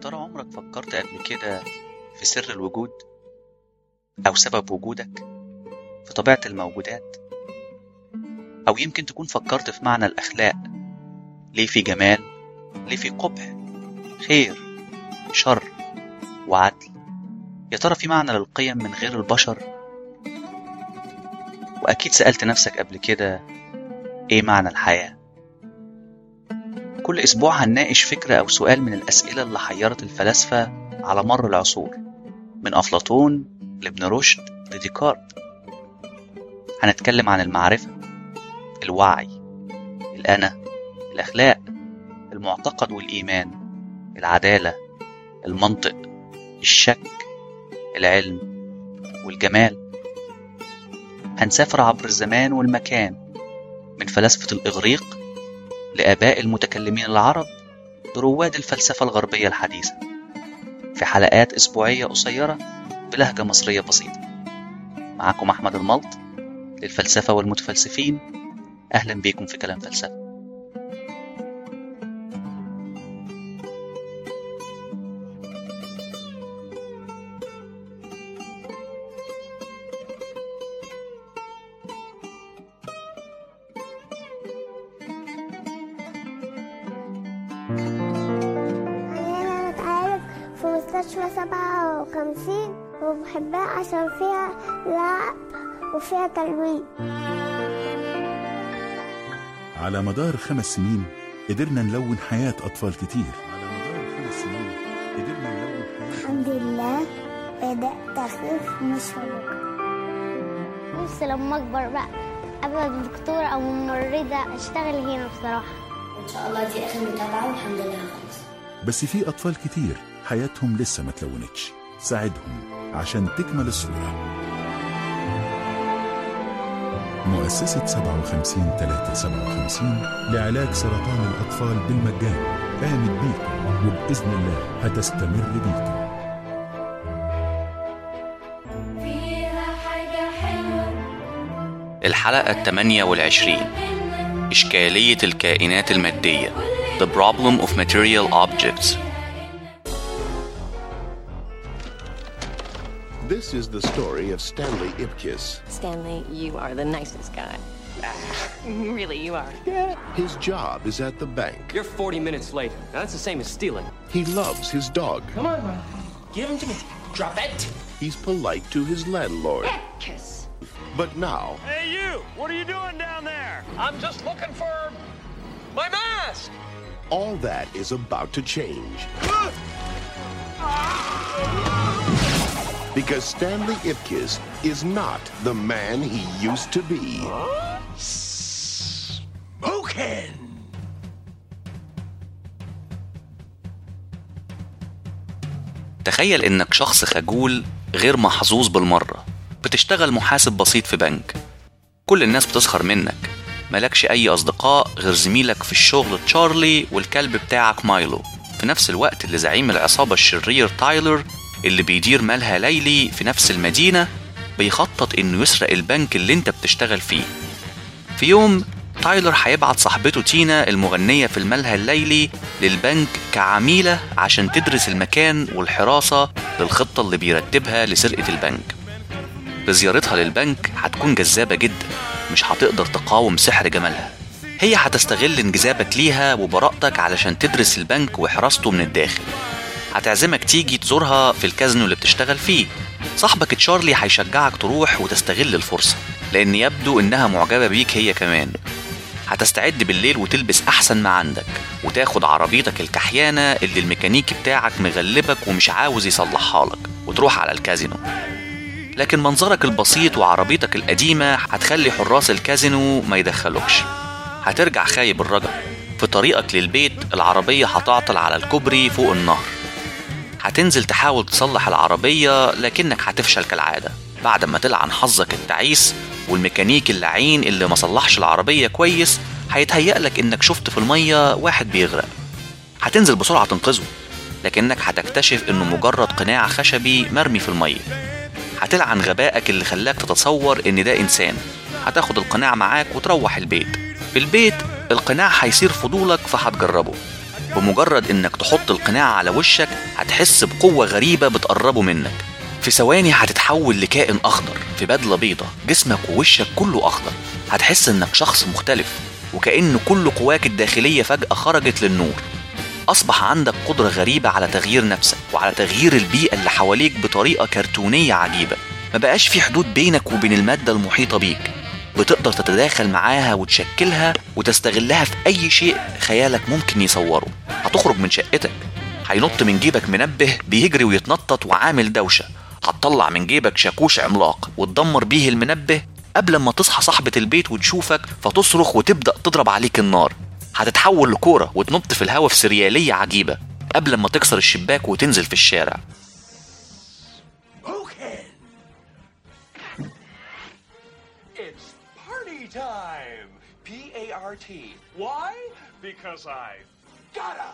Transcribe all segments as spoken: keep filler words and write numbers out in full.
ترى عمرك فكرت قبل كده في سر الوجود أو سبب وجودك في طبيعة الموجودات؟ أو يمكن تكون فكرت في معنى الأخلاق، ليه في جمال، ليه في قبح، خير، شر وعدل؟ يا ترى في معنى للقيم من غير البشر؟ وأكيد سألت نفسك قبل كده إيه معنى الحياة؟ كل أسبوع هنناقش فكرة أو سؤال من الأسئلة اللي حيرت الفلاسفة على مر العصور، من أفلاطون لابن رشد لديكارت. هنتكلم عن المعرفة، الوعي، الأنا، الأخلاق، المعتقد والإيمان، العدالة، المنطق، الشك، العلم والجمال. هنسافر عبر الزمان والمكان، من فلاسفة الإغريق لآباء المتكلمين العرب لرواد الفلسفة الغربية الحديثة، في حلقات أسبوعية قصيرة بلهجة مصرية بسيطة. معكم أحمد الملط للفلسفة والمتفلسفين. أهلا بيكم في كلام فلسفة. أنا بتعالج في مستشفى سبعة وخمسين وبحبها عشان فيها لعب وفيها تلوين. على مدار خمس سنين قدرنا نلون حياة أطفال كتير. على مدار خمس سنين قدرنا نلون حياة الحمد لله بدأت أخف من الشوكة. نفسي لما أكبر بقى أبقى دكتورة أو ممرضة أشتغل هنا بصراحة. إن شاء الله دي آخر متابعة والحمد لله خلاص. بس في أطفال كتير حياتهم لسه ما تلونتش. ساعدهم عشان تكمل الصورة. مؤسسة سبعة وخمسين ثلاثة سبعة وخمسين لعلاج سرطان الأطفال بالمجان قامت بيكم، وبإذن الله هتستمر بيكم. الحلقة الثامنة والعشرين، إشكالية الكائنات المادية، The Problem of Material Objects. This is the story of Stanley Ipkiss. Stanley, you are the nicest guy. Really, you are. His job is at the bank. You're forty minutes late. Now, that's the same as stealing. He loves his dog. Come on, bro. Give him to me. Drop it. He's polite to his landlord. Kiss. But now, Hey, you! What are you doing down there? I'm just looking for my mask. all that is about to change. Because Stanley Ipkiss is not the man he used to be. Spoken! تخيل إنك شخص خجول غير محظوظ بالمرة، بتشتغل محاسب بسيط في بنك. كل الناس بتسخر منك، ملكش أي أصدقاء غير زميلك في الشغل تشارلي والكلب بتاعك مايلو، في نفس الوقت اللي زعيم العصابة الشرير تايلر اللي بيدير مالها ليلي في نفس المدينة بيخطط إنه يسرق البنك اللي انت بتشتغل فيه. في يوم تايلر هيبعت صاحبته تينا المغنية في المالها الليلي للبنك كعميلة عشان تدرس المكان والحراسة للخطة اللي بيرتبها لسرقة البنك. بزيارتها للبنك هتكون جذابة جدا، مش هتقدر تقاوم سحر جمالها. هي هتستغل انجذابك ليها وبراءتك علشان تدرس البنك وحراسته من الداخل. هتعزمك تيجي تزورها في الكازينو اللي بتشتغل فيه. صاحبك تشارلي هيشجعك تروح وتستغل الفرصة، لأن يبدو إنها معجبة بيك هي كمان. هتستعد بالليل وتلبس أحسن ما عندك وتاخد عربيتك الكحيانة اللي الميكانيكي بتاعك مغلبك ومش عاوز يصلحها لك وتروح على الكازينو. لكن منظرك البسيط وعربيتك القديمة هتخلي حراس الكازينو ما يدخلوكش. هترجع خايب الرجاء. في طريقك للبيت العربية هتعطل على الكوبري فوق النهر. هتنزل تحاول تصلح العربية لكنك هتفشل كالعادة بعد ما تلعن حظك التعيس، والميكانيكي اللعين اللي ما صلحش العربية كويس هيتهيألك انك شفت في المية واحد بيغرق. هتنزل بسرعة تنقذه، لكنك هتكتشف انه مجرد قناع خشبي مرمي في المية. هتلعن غبائك اللي خلاك تتصور ان ده انسان. هتاخد القناع معاك وتروح البيت. في البيت القناع هيصير فضولك فهتجربه. بمجرد انك تحط القناع على وشك هتحس بقوة غريبة بتقربه منك. في ثواني هتتحول لكائن اخضر في بدلة بيضة، جسمك ووشك كله اخضر. هتحس انك شخص مختلف، وكأن كل قواك الداخلية فجأة خرجت للنور. أصبح عندك قدرة غريبة على تغيير نفسك وعلى تغيير البيئة اللي حواليك بطريقة كرتونية عجيبة. ما بقاش في حدود بينك وبين المادة المحيطة بيك، بتقدر تتداخل معاها وتشكلها وتستغلها في أي شيء خيالك ممكن يصوره. هتخرج من شقتك، هينط من جيبك منبه بيجري ويتنطط وعامل دوشة. هتطلع من جيبك شاكوش عملاق وتدمر بيه المنبه قبل ما تصحى صاحبة البيت وتشوفك فتصرخ وتبدأ تضرب عليك النار. هتتحول لكورة وتنط في الهواء في سريالية عجيبة قبل ما تكسر الشباك وتنزل في الشارع. Okay. It's party time. P A R T. Why? Because I gotta.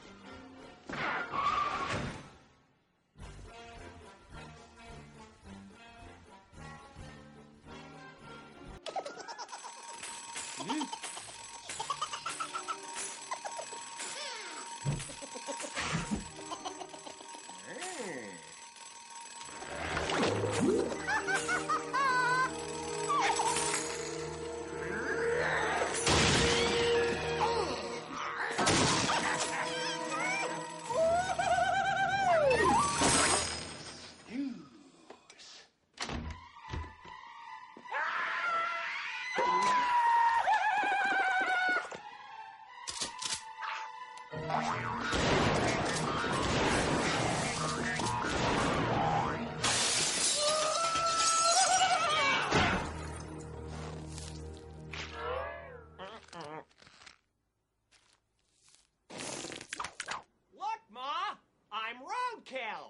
Look, Ma, I'm roadkill.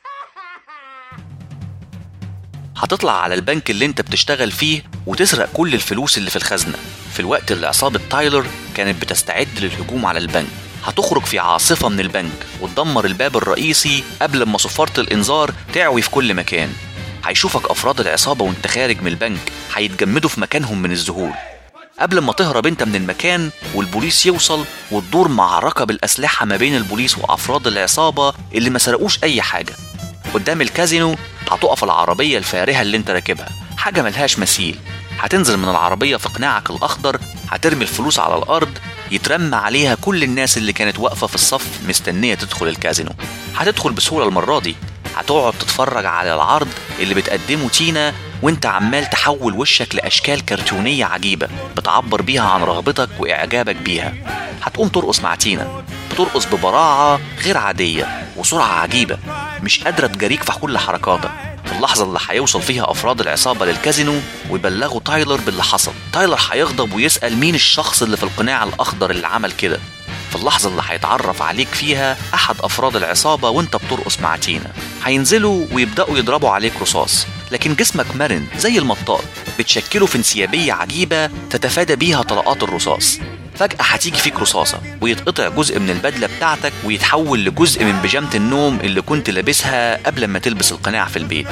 هتطلع على البنك اللي انت بتشتغل فيه وتسرق كل الفلوس اللي في الخزنة في الوقت اللي عصابة تايلر كانت بتستعد للهجوم على البنك. هتخرج في عاصفة من البنك وتدمر الباب الرئيسي قبل ما صفارة الإنذار تعوي في كل مكان. هيشوفك أفراد العصابة وانت خارج من البنك، هيتجمدوا في مكانهم من الذهول قبل ما تهرب انت من المكان والبوليس يوصل وتدور معركة بالأسلحة ما بين البوليس وأفراد العصابة اللي ما سرقوش أي حاجة. قدام الكازينو هتقف العربية الفارهة اللي انت راكبها، حاجة ملهاش مثيل. هتنزل من العربية في قناعك الأخضر، هترمي الفلوس على الأرض، يترمى عليها كل الناس اللي كانت واقفة في الصف مستنية تدخل الكازينو. هتدخل بسهولة المرة دي، هتقعد تتفرج على العرض اللي بتقدمه تينا وانت عمال تحول وشك لأشكال كرتونية عجيبة بتعبر بيها عن رغبتك وإعجابك بيها. هتقوم ترقص مع تينا، بترقص ببراعة غير عادية وسرعة عجيبة، مش قادرة تجاريك في كل حركاتك. في اللحظة اللي هيوصل فيها أفراد العصابة للكازينو ويبلغوا تايلر باللي حصل، تايلر هيغضب ويسأل مين الشخص اللي في القناع الأخضر اللي عمل كده. في اللحظة اللي هيتعرف عليك فيها أحد أفراد العصابة وانت بترقص مع تينا، هينزلوا ويبدأوا يضربوا عليك رصاص، لكن جسمك مرن زي المطاط بتشكله في انسيابية عجيبة تتفادى بيها طلقات الرصاص. فجأة هتيجي فيك رصاصة ويتقطع جزء من البدلة بتاعتك ويتحول لجزء من بيجامة النوم اللي كنت لابسها قبل ما تلبس القناع في البيت.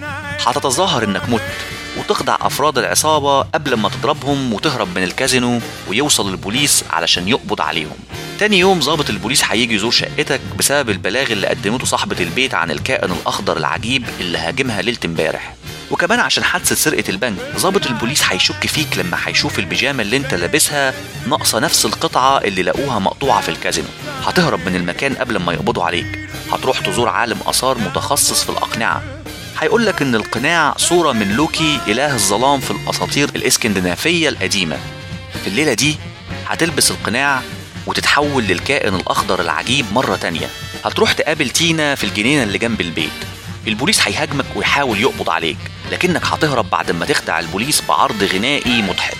هتتظاهر انك مت وتخدع أفراد العصابة قبل ما تضربهم وتهرب من الكازينو ويوصل البوليس علشان يقبض عليهم. تاني يوم ضابط البوليس هيجي يزور شقتك بسبب البلاغ اللي قدمته صاحبة البيت عن الكائن الأخضر العجيب اللي هاجمها ليلة امبارح، وكمان عشان حادثة سرقة البنك. ضابط البوليس هيشك فيك لما هيشوف البيجامة اللي انت لابسها ناقصة نفس القطعة اللي لقوها مقطوعة في الكازينو. هتهرب من المكان قبل ما يقبضوا عليك، هتروح تزور عالم آثار متخصص في الأقنعة. هيقولك ان القناع صورة من لوكي إله الظلام في الأساطير الإسكندنافية القديمة. في الليلة دي هتلبس القناع وتتحول للكائن الأخضر العجيب مرة تانية. هتروح تقابل تينا في الجنينة اللي جنب البيت. البوليس هيهاجمك ويحاول يقبض عليك، لكنك هتهرب بعد ما تخدع البوليس بعرض غنائي مضحك.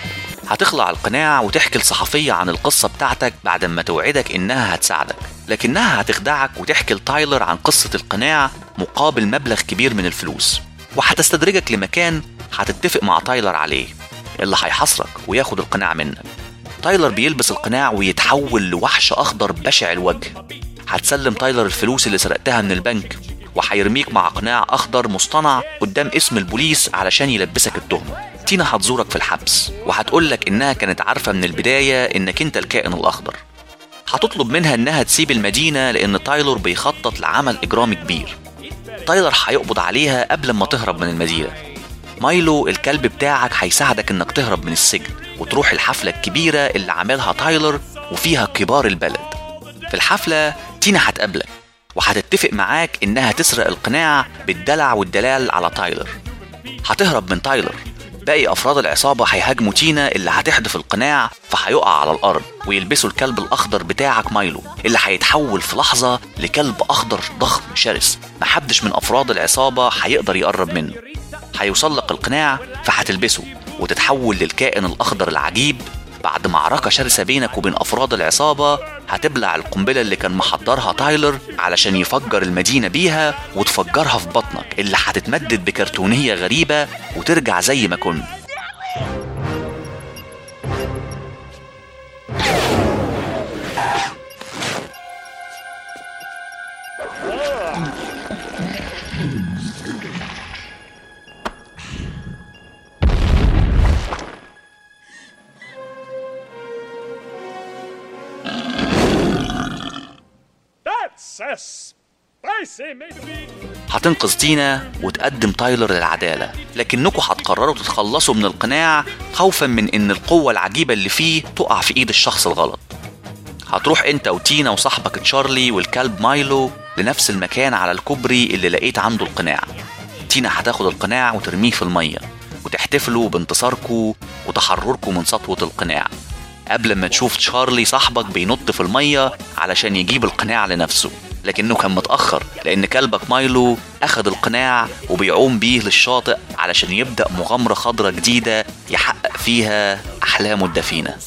هتخلع القناع وتحكي لصحفية عن القصة بتاعتك بعد ما توعدك إنها هتساعدك، لكنها هتخدعك وتحكي لتايلر عن قصة القناع مقابل مبلغ كبير من الفلوس، وهتستدرجك لمكان هتتفق مع تايلر عليه اللي هيحصرك وياخد القناع منك. تايلر بيلبس القناع ويتحول لوحش أخضر بشع الوجه. هتسلم تايلر الفلوس اللي سرقتها من البنك وهيرميك مع قناع أخضر مصطنع قدام اسم البوليس علشان يلبسك التهمة. تينا هتزورك في الحبس وهتقولك إنها كانت عارفة من البداية إنك أنت الكائن الأخضر. هتطلب منها انها تسيب المدينة لان تايلور بيخطط لعمل اجرامي كبير. تايلور هيقبض عليها قبل ما تهرب من المدينة. مايلو الكلب بتاعك هيساعدك انك تهرب من السجن وتروح الحفلة الكبيرة اللي عاملها تايلور وفيها كبار البلد. في الحفلة تينا هتقابلك وهتتفق معاك انها تسرق القناع بالدلع والدلال على تايلور. هتهرب من تايلور، باقي افراد العصابة هيهاجموا تينا اللي هتحدف القناع فهيقع على الارض ويلبسوا الكلب الاخضر بتاعك مايلو اللي هيتحول في لحظة لكلب اخضر ضخم شرس محدش من افراد العصابة هيقدر يقرب منه. هيوصل لك القناع فهتلبسه وتتحول للكائن الاخضر العجيب. بعد معركة شرسة بينك وبين افراد العصابة هتبلع القنبلة اللي كان محضرها تايلور علشان يفجر المدينة بيها وتفجرها في بطنك اللي هتتمدد بكرتونية غريبة وترجع زي ما كنت. هتنقذ تينا وتقدم تايلور للعدالة، لكنكم هتقرروا تتخلصوا من القناع خوفا من ان القوة العجيبة اللي فيه تقع في ايد الشخص الغلط. هتروح انت وتينا وصاحبك تشارلي والكلب مايلو لنفس المكان على الكوبري اللي لقيت عنده القناع. تينا هتاخد القناع وترميه في المية وتحتفلوا بانتصاركم وتحرركم من سطوة القناع قبل ما تشوف تشارلي صاحبك بينط في المية علشان يجيب القناع لنفسه، لكنه كان متأخر لأن كلبك مايلو أخذ القناع وبيعوم بيه للشاطئ علشان يبدأ مغامرة خضرة جديدة يحقق فيها أحلامه الدفينة.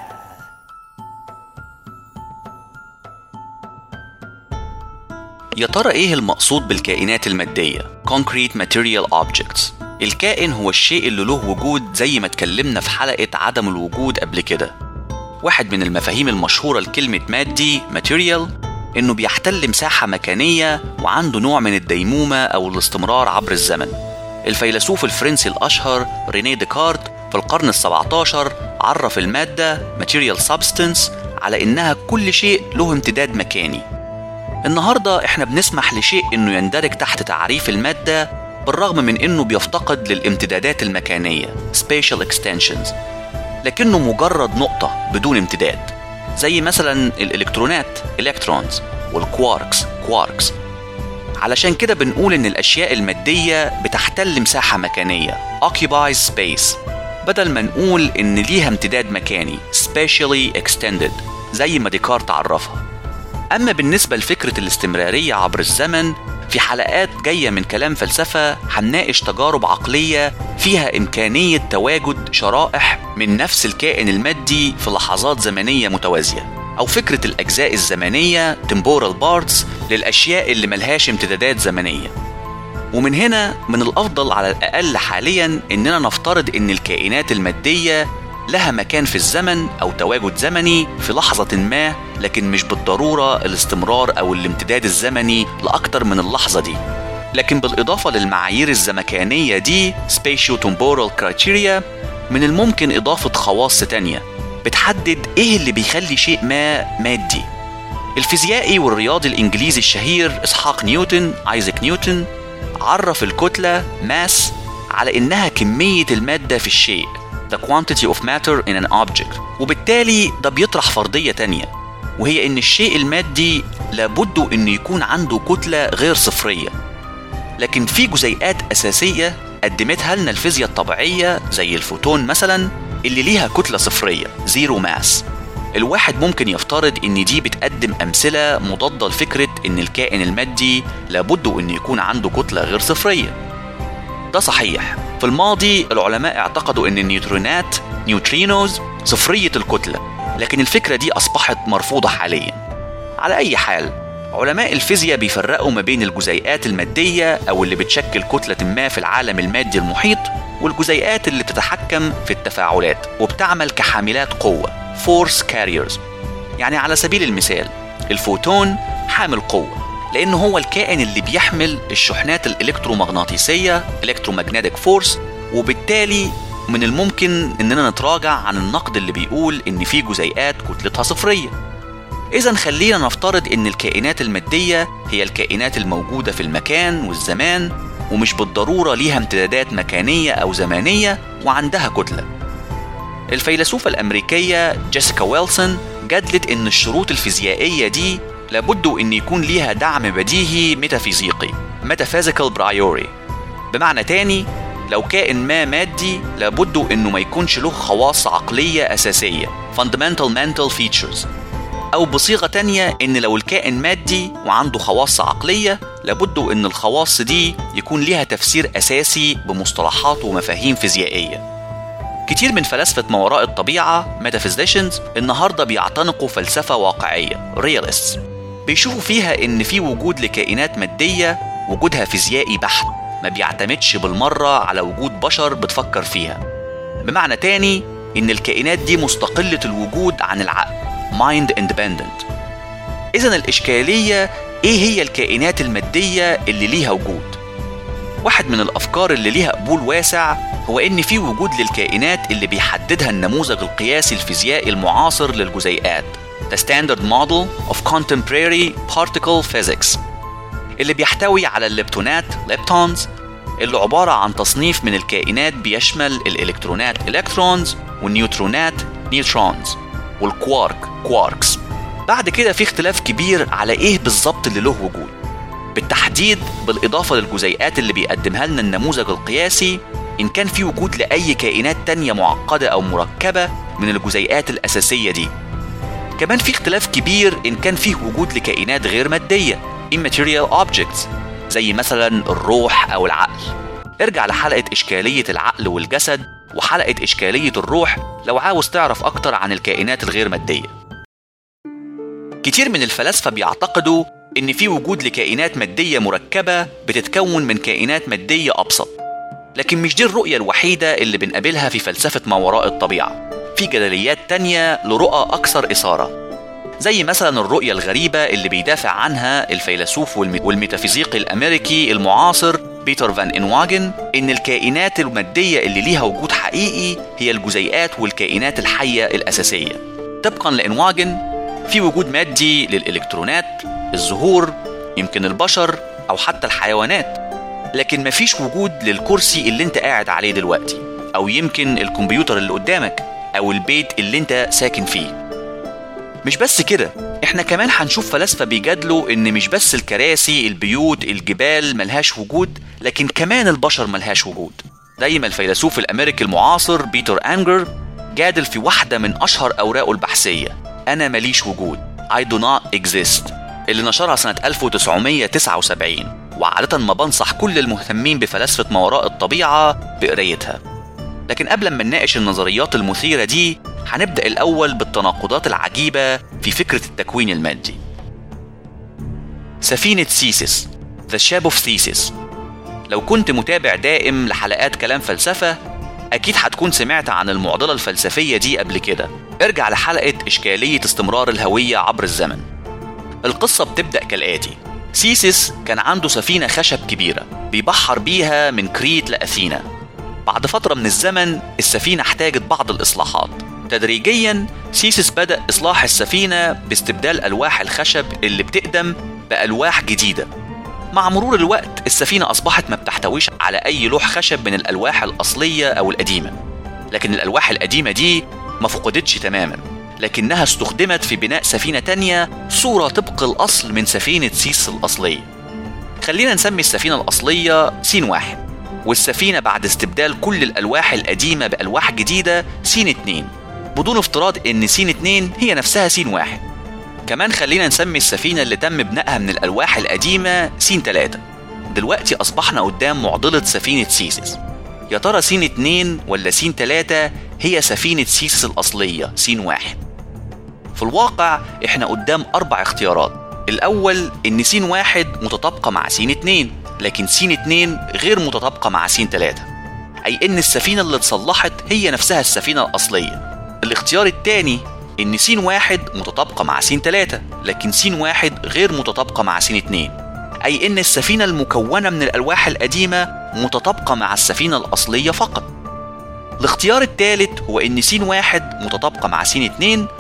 يا ترى إيه المقصود بالكائنات المادية؟ Concrete Material Objects. الكائن هو الشيء اللي له وجود زي ما اتكلمنا في حلقة عدم الوجود قبل كده. واحد من المفاهيم المشهورة لكلمة مادي Material إنه بيحتل مساحة مكانية وعنده نوع من الديمومة أو الاستمرار عبر الزمن. الفيلسوف الفرنسي الأشهر رينيه ديكارت في القرن السبعتاشر عرف المادة Material Substance على إنها كل شيء له امتداد مكاني. النهاردة إحنا بنسمح لشيء إنه يندرج تحت تعريف المادة بالرغم من إنه بيفتقد للامتدادات المكانية Spatial Extensions، لكنه مجرد نقطة بدون امتداد، زي مثلا الإلكترونات Electrons والكواركس Quarks. علشان كده بنقول إن الأشياء المادية بتحتل مساحة مكانية Occupies Space بدل ما نقول إن ليها امتداد مكاني Spatially Extended زي ما ديكارت عرفها. أما بالنسبة لفكرة الاستمرارية عبر الزمن، في حلقات جاية من كلام فلسفة هنناقش تجارب عقلية فيها إمكانية تواجد شرائح من نفس الكائن المادي في لحظات زمنية متوازية، أو فكرة الأجزاء الزمنية temporal parts للأشياء اللي ملهاش امتدادات زمنية. ومن هنا من الأفضل على الأقل حاليا إننا نفترض إن الكائنات المادية لها مكان في الزمن أو تواجد زمني في لحظة ما، لكن مش بالضرورة الاستمرار أو الامتداد الزمني لأكتر من اللحظة دي. لكن بالإضافة للمعايير الزمكانية دي spatio-temporal criteria، من الممكن إضافة خواص تانية بتحدد إيه اللي بيخلي شيء ما مادي. الفيزيائي والرياضي الإنجليزي الشهير إسحاق نيوتن آيزاك نيوتن عرف الكتلة ماس على إنها كمية المادة في الشيء the quantity of matter in an object. وبالتالي ده بيطرح فرضية تانية، وهي إن الشيء المادي لابد إنه يكون عنده كتلة غير صفرية. لكن في جزيئات أساسية قدمتها لنا الفيزياء الطبيعية زي الفوتون مثلا اللي ليها كتلة صفرية zero mass. الواحد ممكن يفترض إن دي بتقدم أمثلة مضادة لفكرة إن الكائن المادي لابد إنه يكون عنده كتلة غير صفرية. ده صحيح. في الماضي العلماء اعتقدوا إن النيوترونات نيوترينوز صفرية الكتلة، لكن الفكرة دي أصبحت مرفوضة حاليا. على أي حال، علماء الفيزياء بيفرقوا ما بين الجزيئات المادية أو اللي بتشكل كتلة ما في العالم المادي المحيط، والجزيئات اللي بتتحكم في التفاعلات وبتعمل كحاملات قوة force carriers. يعني على سبيل المثال الفوتون حامل قوة لأنه هو الكائن اللي بيحمل الشحنات الإلكترومغناطيسية electromagnetic force، وبالتالي من الممكن إننا نتراجع عن النقد اللي بيقول إن في جزيئات كتلتها صفرية. إذن خلينا نفترض إن الكائنات المادية هي الكائنات الموجودة في المكان والزمان، ومش بالضرورة ليها امتدادات مكانية أو زمانية وعندها كتلة. الفيلسوفة الأمريكية جيسيكا ويلسون جدلت إن الشروط الفيزيائية دي لابد إن يكون ليها دعم بديهي ميتافيزيقي metaphysical priori. بمعنى تاني، لو كائن ما مادي لابد إنه ما يكونش له خواص عقلية أساسية fundamental mental features، أو بصيغة تانية إن لو الكائن مادي وعنده خواص عقلية لابد إن الخواص دي يكون ليها تفسير أساسي بمصطلحات ومفاهيم فيزيائية. كتير من فلاسفة ما وراء الطبيعة metaphysicians النهاردة بيعتنقوا فلسفة واقعية realists، بيشوفوا فيها إن في وجود لكائنات مادية وجودها فيزيائي بحت، ما بيعتمدش بالمرة على وجود بشر بتفكر فيها. بمعنى تاني إن الكائنات دي مستقلة الوجود عن العقل mind independent. إذن الإشكالية إيه هي الكائنات المادية اللي ليها وجود؟ واحد من الأفكار اللي ليها قبول واسع هو إن في وجود للكائنات اللي بيحددها النموذج القياسي الفيزيائي المعاصر للجزيئات The Standard Model of Contemporary Particle Physics، اللي بيحتوي على الليبتونات leptons، اللي عبارة عن تصنيف من الكائنات بيشمل الإلكترونات electrons والنيوترونات neutrons والكوارك quarks. بعد كده في اختلاف كبير على إيه بالظبط اللي له وجود، بالتحديد بالإضافة للجزيئات اللي بيقدمها لنا النموذج القياسي، إن كان في وجود لأي كائنات تانية معقدة أو مركبة من الجزيئات الأساسية دي. كمان في اختلاف كبير إن كان فيه وجود لكائنات غير مادية immaterial objects زي مثلا الروح أو العقل. ارجع لحلقة إشكالية العقل والجسد وحلقة إشكالية الروح لو عاوز تعرف أكتر عن الكائنات الغير مادية. كتير من الفلاسفة بيعتقدوا إن في وجود لكائنات مادية مركبة بتتكون من كائنات مادية أبسط، لكن مش دي الرؤية الوحيدة اللي بنقابلها في فلسفة ما وراء الطبيعة. في جدليات تانية لرؤى أكثر إثارة، زي مثلا الرؤية الغريبة اللي بيدافع عنها الفيلسوف والميتافيزيقي الأمريكي المعاصر بيتر فان إنواجن، إن الكائنات المادية اللي ليها وجود حقيقي هي الجزيئات والكائنات الحية الأساسية. طبقا لإنواجن في وجود مادي للإلكترونات، الزهور، يمكن البشر أو حتى الحيوانات، لكن مفيش وجود للكرسي اللي انت قاعد عليه دلوقتي، أو يمكن الكمبيوتر اللي قدامك، أو البيت اللي انت ساكن فيه. مش بس كده، احنا كمان هنشوف فلاسفة بيجادلوا ان مش بس الكراسي، البيوت، الجبال ملهاش وجود، لكن كمان البشر ملهاش وجود. زي ما الفيلسوف الامريكي المعاصر بيتر أنجر جادل في واحدة من اشهر اوراقه البحثية انا ماليش وجود I do not exist، اللي نشرها سنة ألف وتسعمية وتسعة وسبعين، وعادة ما بنصح كل المهتمين بفلسفة ما وراء الطبيعة بقرايتها. لكن قبل ما نناقش النظريات المثيرة دي هنبدأ الأول بالتناقضات العجيبة في فكرة التكوين المادي. سفينة سيسس The Ship of Theseus. لو كنت متابع دائم لحلقات كلام فلسفة أكيد هتكون سمعت عن المعضلة الفلسفية دي قبل كده. ارجع لحلقة إشكالية استمرار الهوية عبر الزمن. القصة بتبدأ كالآتي: سيسس كان عنده سفينة خشب كبيرة بيبحر بيها من كريت لأثينا. بعد فترة من الزمن السفينة احتاجت بعض الإصلاحات. تدريجيا سيسس بدأ إصلاح السفينة باستبدال ألواح الخشب اللي بتقدم بألواح جديدة. مع مرور الوقت السفينة أصبحت ما بتحتويش على أي لوح خشب من الألواح الأصلية أو القديمة، لكن الألواح القديمة دي ما فقدتش تماما، لكنها استخدمت في بناء سفينة تانية صورة طبق الأصل من سفينة سيسس الأصلية. خلينا نسمي السفينة الأصلية سين واحد، والسفينة بعد استبدال كل الألواح القديمة بألواح جديدة سين اتنين، بدون افتراض ان سين اتنين هي نفسها سين واحد. كمان خلينا نسمي السفينة اللي تم بنائها من الألواح القديمة سين تلاتة. دلوقتي أصبحنا قدام معضلة سفينة سيسس. يا ترى سين اتنين ولا سين تلاتة هي سفينة سيسس الأصلية سين واحد؟ في الواقع احنا قدام أربع اختيارات. الأول ان سين واحد متطابقة مع سين اتنين، لكن سين اتنين غير متطابقة مع سين تلاتة، أي ان السفينة اللي اتصلحت هي نفسها السفينة الأصلية. الاختيار الثاني ان سين واحد متطابقة مع سين تلاتة، لكن سين واحد غير متطابقة مع سين اتنين، اي ان السفينة المكونة من الألواح القديمة متطابقة مع السفينة الأصلية فقط. الاختيار الثالث هو ان سين واحد متطابقة مع سين اتنين،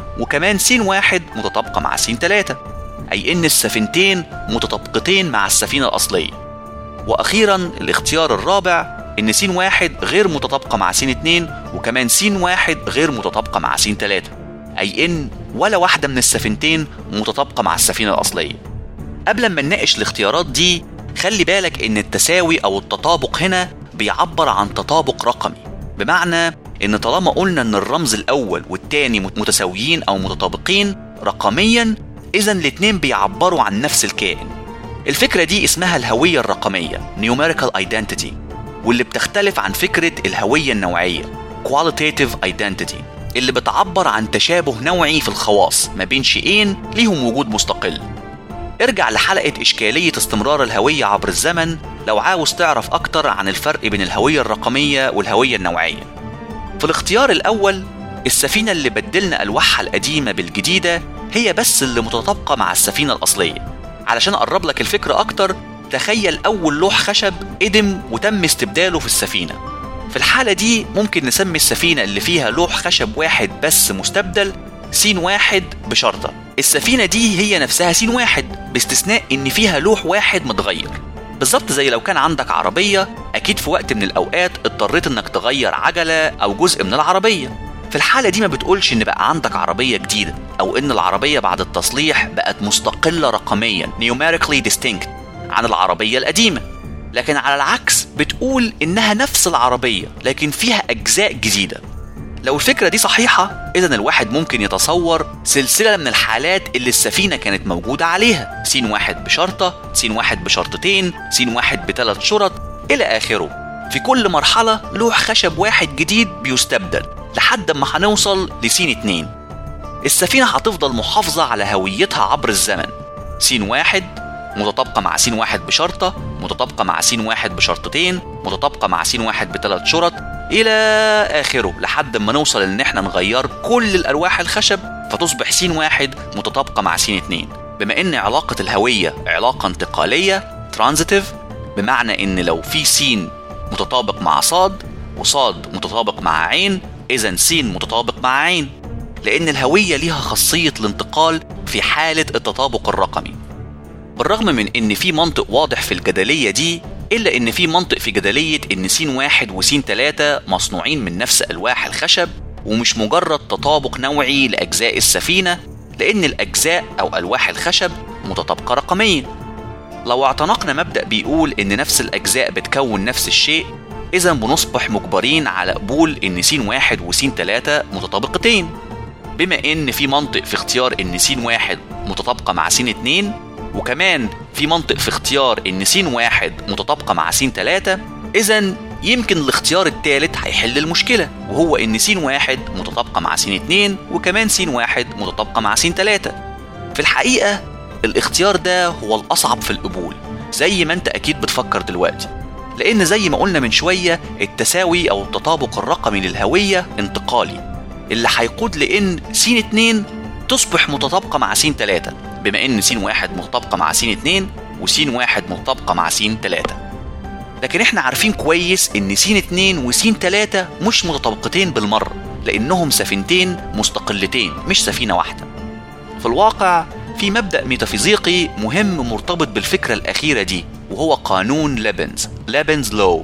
وكمان س واحد متطابقة مع س تلاتة، أي إن السفينتين متطابقتين مع السفينة الأصلية. وأخيرا الاختيار الرابع إن س واحد غير متطابقة مع س اتنين، وكمان س واحد غير متطابقة مع س تلاتة، أي إن ولا واحدة من السفينتين متطابقة مع السفينة الأصلية. قبل ما نناقش الاختيارات دي خلي بالك إن التساوي أو التطابق هنا بيعبر عن تطابق رقمي، بمعنى إن طالما قلنا إن الرمز الأول والتاني متساويين أو متطابقين رقميا، إذن الاتنين بيعبروا عن نفس الكائن. الفكرة دي اسمها الهوية الرقمية numerical identity، واللي بتختلف عن فكرة الهوية النوعية qualitative identity، اللي بتعبر عن تشابه نوعي في الخواص ما بين شيئين ليهم وجود مستقل. ارجع لحلقة إشكالية استمرار الهوية عبر الزمن لو عاوز تعرف أكتر عن الفرق بين الهوية الرقمية والهوية النوعية. في الاختيار الأول، السفينة اللي بدلنا ألواحها القديمة بالجديدة هي بس اللي متطابقة مع السفينة الأصلية. علشان أقرب لك الفكرة أكتر، تخيل أول لوح خشب قدم وتم استبداله في السفينة. في الحالة دي ممكن نسمي السفينة اللي فيها لوح خشب واحد بس مستبدل س واحد بشرطة السفينة دي هي نفسها س واحد، باستثناء إن فيها لوح واحد متغير. بالظبط زي لو كان عندك عربية، أكيد في وقت من الأوقات اضطريت إنك تغير عجلة أو جزء من العربية. في الحالة دي ما بتقولش إن بقى عندك عربية جديدة، أو إن العربية بعد التصليح بقت مستقلة رقميا numerically distinct عن العربية القديمة، لكن على العكس بتقول إنها نفس العربية لكن فيها أجزاء جديدة. لو الفكرة دي صحيحة، إذن الواحد ممكن يتصور سلسلة من الحالات اللي السفينة كانت موجودة عليها، س واحد بشرطة، س واحد بشرطتين، س واحد بثلاث شرط، إلى آخره. في كل مرحلة لوح خشب واحد جديد بيستبدل لحد ما هنوصل لس اتنين. السفينة هتفضل محافظة على هويتها عبر الزمن، س واحد متطابقة مع س واحد بشرطة، متطابقة مع س واحد بشرطتين، متطابقة مع س واحد بثلاث شرط، إلى آخره، لحد ما نوصل إن إحنا نغير كل الألواح الخشب فتصبح س واحد متطابقة مع س اتنين. بما إن علاقة الهوية علاقة انتقالية transitive، بمعنى إن لو في س متطابق مع صاد وصاد متطابق مع عين، إذن س متطابق مع عين، لأن الهوية ليها خاصية الانتقال في حالة التطابق الرقمي. بالرغم من إن في منطق واضح في الجدلية دي، إلا إن في منطق في جدلية إن س واحد وس تلاتة مصنوعين من نفس ألواح الخشب ومش مجرد تطابق نوعي لأجزاء السفينة، لأن الأجزاء أو ألواح الخشب متطابقة رقميا. لو اعتنقنا مبدأ بيقول إن نفس الأجزاء بتكون نفس الشيء، إذن بنصبح مجبرين على قبول إن س واحد وس تلاتة متطابقتين. بما إن في منطق في اختيار إن س واحد متطابقة مع س اتنين، وكمان في منطق في اختيار إن س واحد متطابقة مع س تلاتة، إذن يمكن الاختيار الثالث هيحل المشكلة، وهو إن س واحد متطابقة مع س اتنين وكمان س واحد متطابقة مع س تلاتة. في الحقيقة الاختيار ده هو الأصعب في القبول، زي ما أنت أكيد بتفكر دلوقتي، لأن زي ما قلنا من شوية التساوي أو التطابق الرقمي للهوية انتقالي، اللي هيقود لأن س اتنين تصبح متطابقة مع س تلاتة، بما إن س واحد متطابقة مع س اتنين وس واحد متطابقة مع س تلاتة. لكن إحنا عارفين كويس إن س اتنين وس تلاتة مش متطابقتين بالمرة، لأنهم سفينتين مستقلتين مش سفينة واحدة. في الواقع في مبدأ ميتافيزيقي مهم مرتبط بالفكرة الأخيرة دي، وهو قانون ليبنز ليبنز لو.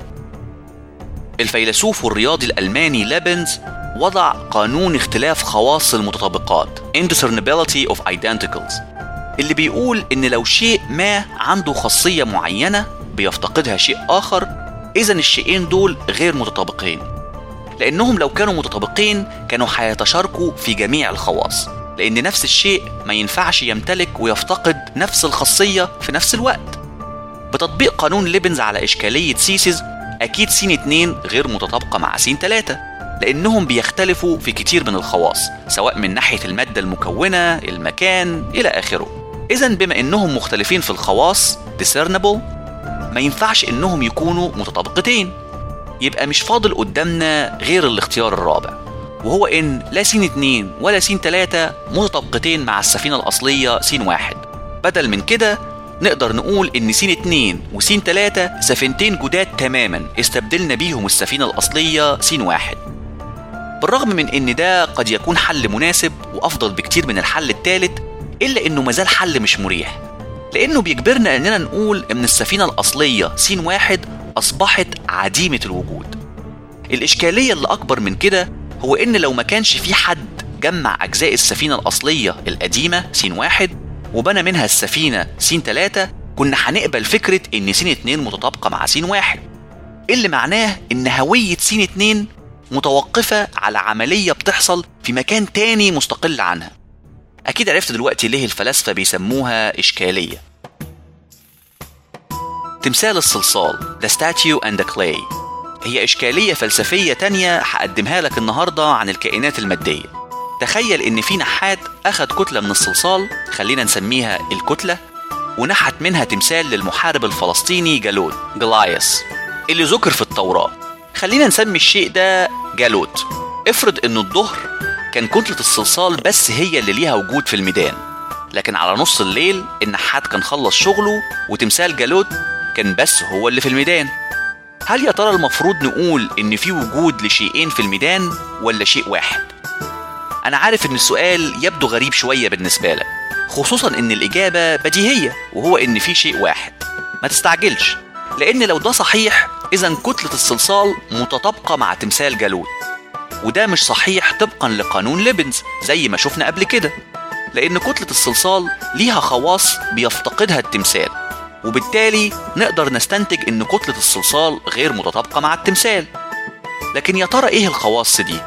الفيلسوف والرياضي الألماني ليبنز وضع قانون اختلاف خواص المتطابقات indiscernibility of identicals، اللي بيقول إن لو شيء ما عنده خاصية معينة بيفتقدها شيء آخر، إذن الشيئين دول غير متطابقين، لأنهم لو كانوا متطابقين كانوا هيتشاركوا في جميع الخواص، لأن نفس الشيء ما ينفعش يمتلك ويفتقد نفس الخاصية في نفس الوقت. بتطبيق قانون ليبنز على إشكالية سيسيز، أكيد س اتنين غير متطابقة مع س تلاتة، لأنهم بيختلفوا في كتير من الخواص، سواء من ناحية المادة المكونة، المكان، إلى آخره. إذن بما إنهم مختلفين في الخواص discernible، ما ينفعش إنهم يكونوا متطابقتين، يبقى مش فاضل قدامنا غير الاختيار الرابع، وهو إن لا س اتنين ولا س تلاتة متطابقتين مع السفينة الأصلية س واحد. بدل من كده نقدر نقول إن س اتنين وس تلاتة سفينتين جداد تماما استبدلنا بيهم السفينة الأصلية س واحد. بالرغم من إن ده قد يكون حل مناسب وأفضل بكتير من الحل الثالث، إلا إنه مازال حل مش مريح، لأنه بيجبرنا إننا نقول إن السفينة الأصلية س واحد أصبحت عديمة الوجود. الإشكالية اللي أكبر من كده هو إن لو ما كانش في حد جمع أجزاء السفينة الأصلية القديمة س واحد وبنى منها السفينة س ثلاثة، كنا هنقبل فكرة إن س اتنين متطابقة مع س واحد، اللي معناه إن هوية س اتنين متوقفة على عملية بتحصل في مكان تاني مستقل عنها. أكيد عرفت دلوقتي ليه الفلاسفة بيسموها إشكالية. تمثال الصلصال The Statue and the Clay هي إشكالية فلسفية تانية هقدمها لك النهاردة عن الكائنات المادية. تخيل إن في نحات أخد كتلة من الصلصال، خلينا نسميها الكتلة، ونحت منها تمثال للمحارب الفلسطيني جالوت جلايس اللي ذكر في التوراة. خلينا نسمي الشيء ده جالوت. افرض إنه الظهر كان كتلة الصلصال بس هي اللي ليها وجود في الميدان، لكن على نص الليل النحات كان خلص شغله وتمثال جالوت كان بس هو اللي في الميدان. هل يا ترى المفروض نقول إن في وجود لشيئين في الميدان ولا شيء واحد؟ أنا عارف إن السؤال يبدو غريب شوية بالنسبة لك، خصوصاً إن الإجابة بديهية، وهو إن في شيء واحد. ما تستعجلش، لأن لو ده صحيح إذن كتلة الصلصال متطابقة مع تمثال جالوت، وده مش صحيح طبقاً لقانون ليبنز زي ما شفنا قبل كده، لأن كتلة الصلصال ليها خواص بيفتقدها التمثال، وبالتالي نقدر نستنتج إن كتلة الصلصال غير متطابقة مع التمثال. لكن يا ترى إيه الخواص دي؟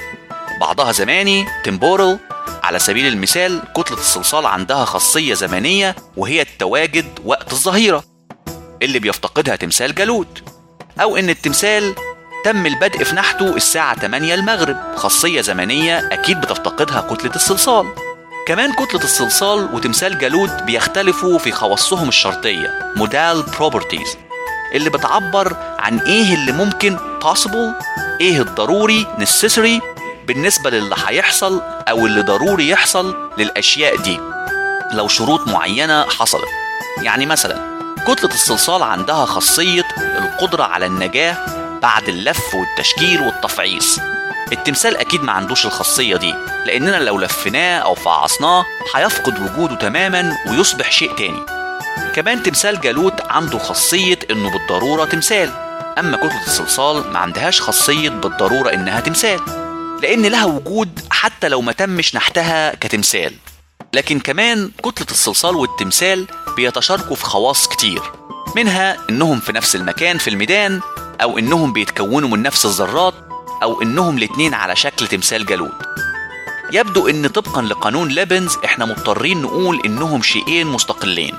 بعضها زماني temporal. على سبيل المثال كتلة الصلصال عندها خاصية زمنية وهي التواجد وقت الظهيرة اللي بيفتقدها تمثال جالوت، أو إن التمثال تم البدء في نحته الساعة ثمانية المغرب، خاصية زمنية أكيد بتفتقدها كتلة الصلصال. كمان كتلة الصلصال وتمثال جالوت بيختلفوا في خواصهم الشرطية modal properties اللي بتعبر عن إيه اللي ممكن possible، إيه الضروري necessary بالنسبة للي هيحصل أو اللي ضروري يحصل للأشياء دي لو شروط معينة حصلت. يعني مثلا كتلة الصلصال عندها خاصية القدرة على النجاة بعد اللف والتشكيل والتفعيص. التمثال أكيد ما عندوش الخاصية دي، لأننا لو لفناه أو فعصناه هيفقد وجوده تماما ويصبح شيء تاني. كمان تمثال جالوت عنده خاصية إنه بالضرورة تمثال، أما كتلة الصلصال ما عندهاش خاصية بالضرورة إنها تمثال، لأن لها وجود حتى لو ما تمش نحتها كتمثال. لكن كمان كتلة الصلصال والتمثال بيتشاركوا في خواص كتير، منها إنهم في نفس المكان في الميدان، أو إنهم بيتكونوا من نفس الذرات، أو إنهم الاتنين على شكل تمثال جالوت. يبدو إن طبقا لقانون ليبنز إحنا مضطرين نقول إنهم شيئين مستقلين،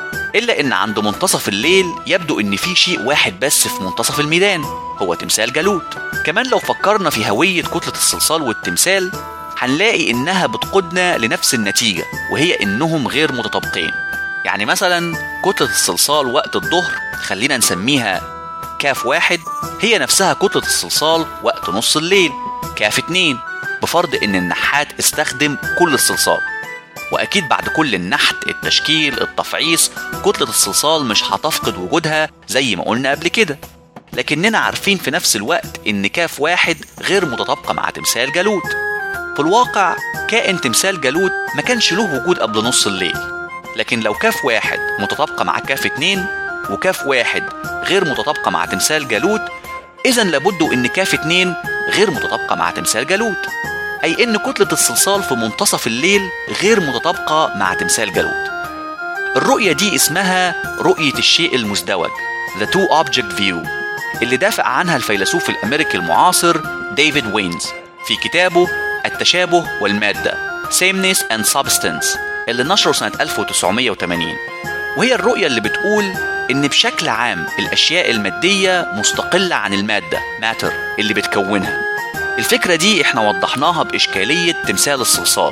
إلا إن عند منتصف الليل يبدو إن في شيء واحد بس في منتصف الميدان هو تمثال جالوت. كمان لو فكرنا في هوية كتلة الصلصال والتمثال هنلاقي إنها بتقودنا لنفس النتيجة، وهي إنهم غير متطابقين. يعني مثلا كتلة الصلصال وقت الظهر خلينا نسميها كاف واحد، هي نفسها كتلة الصلصال وقت نص الليل كاف اتنين، بفرض إن النحات استخدم كل الصلصال. وأكيد بعد كل النحت التشكيل التفعيص كتلة الصلصال مش هتفقد وجودها زي ما قلنا قبل كده. لكننا عارفين في نفس الوقت إن كاف واحد غير متطابقة مع تمثال جالوت. في الواقع كائن تمثال جالوت ما كانش له وجود قبل نص الليل، لكن لو كاف واحد متطابقة مع كاف اتنين وكاف واحد غير متطابقة مع تمثال جالوت، إذن لابد إن كاف اتنين غير متطابقة مع تمثال جالوت، أي إن كتلة الصلصال في منتصف الليل غير متطابقة مع تمثال جالوت. الرؤية دي اسمها رؤية الشيء المزدوج The Two Object View، اللي دافع عنها الفيلسوف الأمريكي المعاصر ديفيد وينز في كتابه التشابه والمادة Sameness and Substance اللي نشره سنة ألف وتسعمية وتمانين. وهي الرؤية اللي بتقول إن بشكل عام الأشياء المادية مستقلة عن المادة Matter اللي بتكونها. الفكرة دي احنا وضحناها بإشكالية تمثال الصلصال،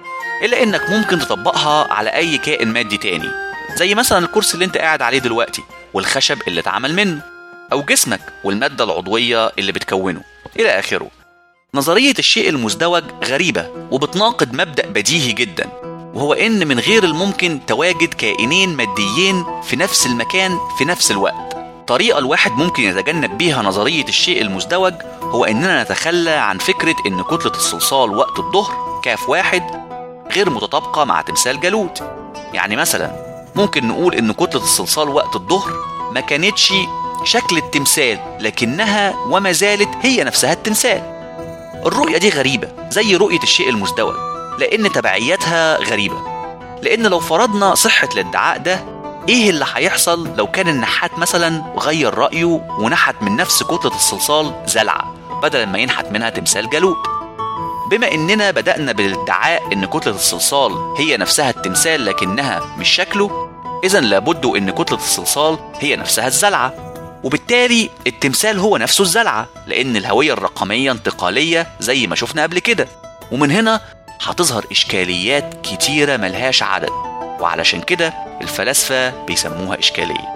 إلا إنك ممكن تطبقها على أي كائن مادي تاني، زي مثلا الكرسي اللي انت قاعد عليه دلوقتي والخشب اللي اتعمل منه، أو جسمك والمادة العضوية اللي بتكونه إلى آخره. نظرية الشيء المزدوج غريبة وبتناقض مبدأ بديهي جدا، وهو إن من غير الممكن تواجد كائنين ماديين في نفس المكان في نفس الوقت. طريقة الواحد ممكن يتجنب بيها نظرية الشيء المزدوج هو إننا نتخلى عن فكرة إن كتلة الصلصال وقت الظهر كاف واحد غير متطابقة مع تمثال جالوت. يعني مثلا ممكن نقول إن كتلة الصلصال وقت الظهر ما كانتش شكل التمثال، لكنها وما زالت هي نفسها التمثال. الرؤية دي غريبة زي رؤية الشيء المزدوج، لأن تبعياتها غريبة. لأن لو فرضنا صحة الادعاء ده، إيه اللي هيحصل لو كان النحات مثلا غير رأيه ونحت من نفس كتلة الصلصال زلعة بدل ما ينحت منها تمثال جالوت؟ بما إننا بدأنا بالادعاء إن كتلة الصلصال هي نفسها التمثال لكنها مش شكله، إذن لابد إن كتلة الصلصال هي نفسها الزلعة، وبالتالي التمثال هو نفسه الزلعة، لأن الهوية الرقمية انتقالية زي ما شفنا قبل كده. ومن هنا هتظهر إشكاليات كتيرة ملهاش عدد، وعلشان كده الفلاسفة بيسموها إشكالية.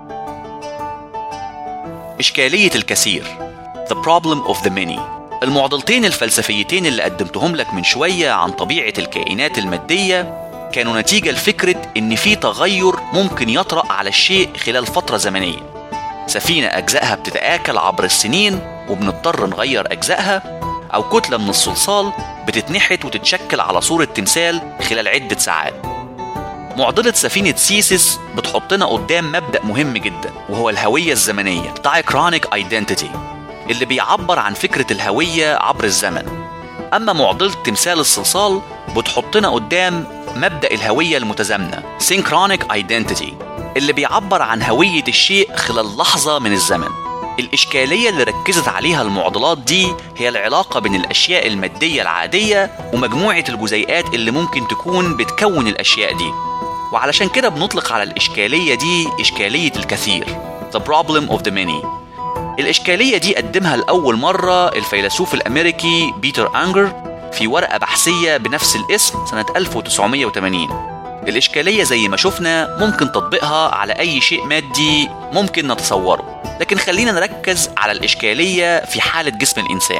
إشكالية الكثير The problem of the many. المعضلتين الفلسفيتين اللي قدمتهم لك من شوية عن طبيعة الكائنات المادية كانوا نتيجة لفكرة إن في تغير ممكن يطرأ على الشيء خلال فترة زمنية. سفينة أجزائها بتتآكل عبر السنين وبنضطر نغير أجزائها، أو كتلة من الصلصال بتتنحت وتتشكل على صورة تمثال خلال عدة ساعات. معضلة سفينة سيسيس بتحطنا قدام مبدأ مهم جدا، وهو الهوية الزمنية Diachronic Identity، اللي بيعبر عن فكرة الهوية عبر الزمن. أما معضلة تمثال الصلصال بتحطنا قدام مبدأ الهوية المتزامنة Synchronic Identity، اللي بيعبر عن هوية الشيء خلال لحظة من الزمن. الإشكالية اللي ركزت عليها المعضلات دي هي العلاقة بين الأشياء المادية العادية ومجموعة الجزيئات اللي ممكن تكون بتكون الأشياء دي، وعلشان كده بنطلق على الإشكالية دي إشكالية الكثير The problem of the many. الإشكالية دي قدمها لأول مرة الفيلسوف الأمريكي بيتر أنجر في ورقة بحثية بنفس الاسم سنة ألف وتسعمية وثمانين. الإشكالية زي ما شفنا ممكن تطبيقها على أي شيء مادي ممكن نتصوره، لكن خلينا نركز على الإشكالية في حالة جسم الإنسان.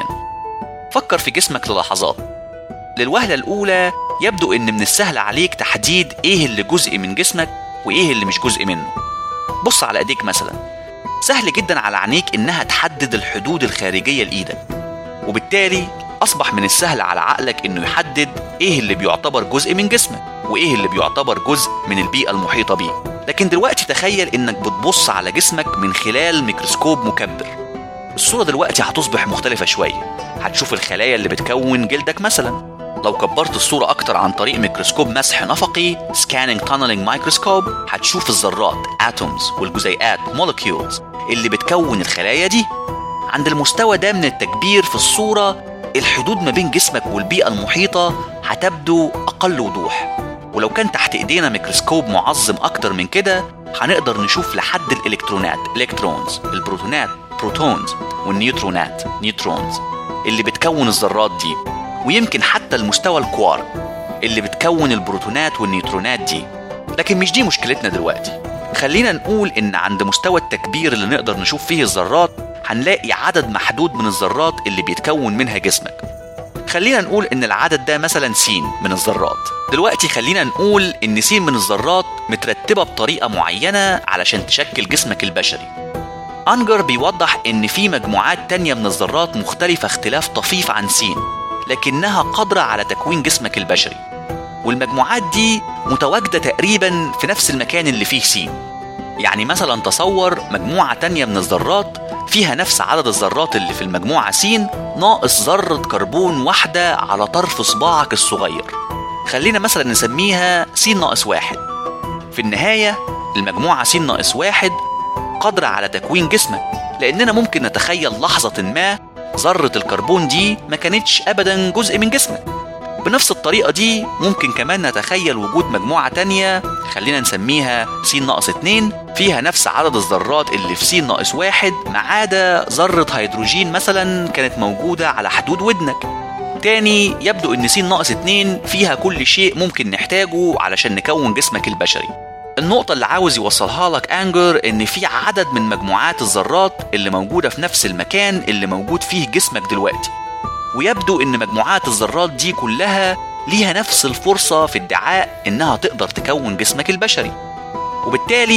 فكر في جسمك للحظات. للوهلة الأولى يبدو إن من السهل عليك تحديد إيه اللي جزء من جسمك وإيه اللي مش جزء منه. بص على إيديك مثلا، سهل جدا على عينيك إنها تحدد الحدود الخارجية لإيدك، وبالتالي أصبح من السهل على عقلك إنه يحدد إيه اللي بيعتبر جزء من جسمك وإيه اللي بيعتبر جزء من البيئة المحيطة بيه. لكن دلوقتي تخيل إنك بتبص على جسمك من خلال ميكروسكوب مكبر. الصورة دلوقتي هتصبح مختلفة شوية. هتشوف الخلايا اللي بتكون جلدك مثلا. لو كبرت الصورة أكتر عن طريق ميكروسكوب مسح نفقي Scanning Tunneling Microscope هتشوف الذرات Atoms والجزيئات Molecules اللي بتكون الخلايا دي. عند المستوى ده من التكبير في الصورة الحدود ما بين جسمك والبيئة المحيطة هتبدو أقل وضوح، ولو كان تحت إيدينا ميكروسكوب معظم أكتر من كده هنقدر نشوف لحد الإلكترونات إلكترونز، البروتونات بروتونز، والنيوترونات نيوترونز اللي بتكون الذرات دي، ويمكن حتى المستوى الكوارك اللي بتكون البروتونات والنيوترونات دي. لكن مش دي مشكلتنا دلوقتي. خلينا نقول إن عند مستوى التكبير اللي نقدر نشوف فيه الذرات هنلاقي عدد محدود من الذرات اللي بيتكون منها جسمك. خلينا نقول إن العدد ده مثلا سين من الذرات. دلوقتي خلينا نقول إن سين من الذرات مترتبة بطريقة معينة علشان تشكل جسمك البشري. أنجر بيوضح إن في مجموعات تانية من الذرات مختلفة اختلاف طفيف عن سين، لكنها قادرة على تكوين جسمك البشري، والمجموعات دي متواجدة تقريبا في نفس المكان اللي فيه سين. يعني مثلا تصور مجموعة تانية من الذرات فيها نفس عدد الذرات اللي في المجموعة سين ناقص ذرة كربون واحدة على طرف صباعك الصغير. خلينا مثلا نسميها سين ناقص واحد. في النهاية المجموعة سين ناقص واحد قادرة على تكوين جسمك، لأننا ممكن نتخيل لحظة ما ذرة الكربون دي ما كانتش أبدا جزء من جسمك. بنفس الطريقة دي ممكن كمان نتخيل وجود مجموعة تانية خلينا نسميها سين ناقص اتنين فيها نفس عدد الذرات اللي في سين ناقص واحد ما عدا ذرة هيدروجين مثلا كانت موجودة على حدود ودنك. تاني يبدو ان سين ناقص اتنين فيها كل شيء ممكن نحتاجه علشان نكون جسمك البشري. النقطة اللي عاوز يوصلها لك أنجر إن في عدد من مجموعات الذرات اللي موجودة في نفس المكان اللي موجود فيه جسمك دلوقتي، ويبدو إن مجموعات الذرات دي كلها ليها نفس الفرصة في ادعاء إنها تقدر تكون جسمك البشري. وبالتالي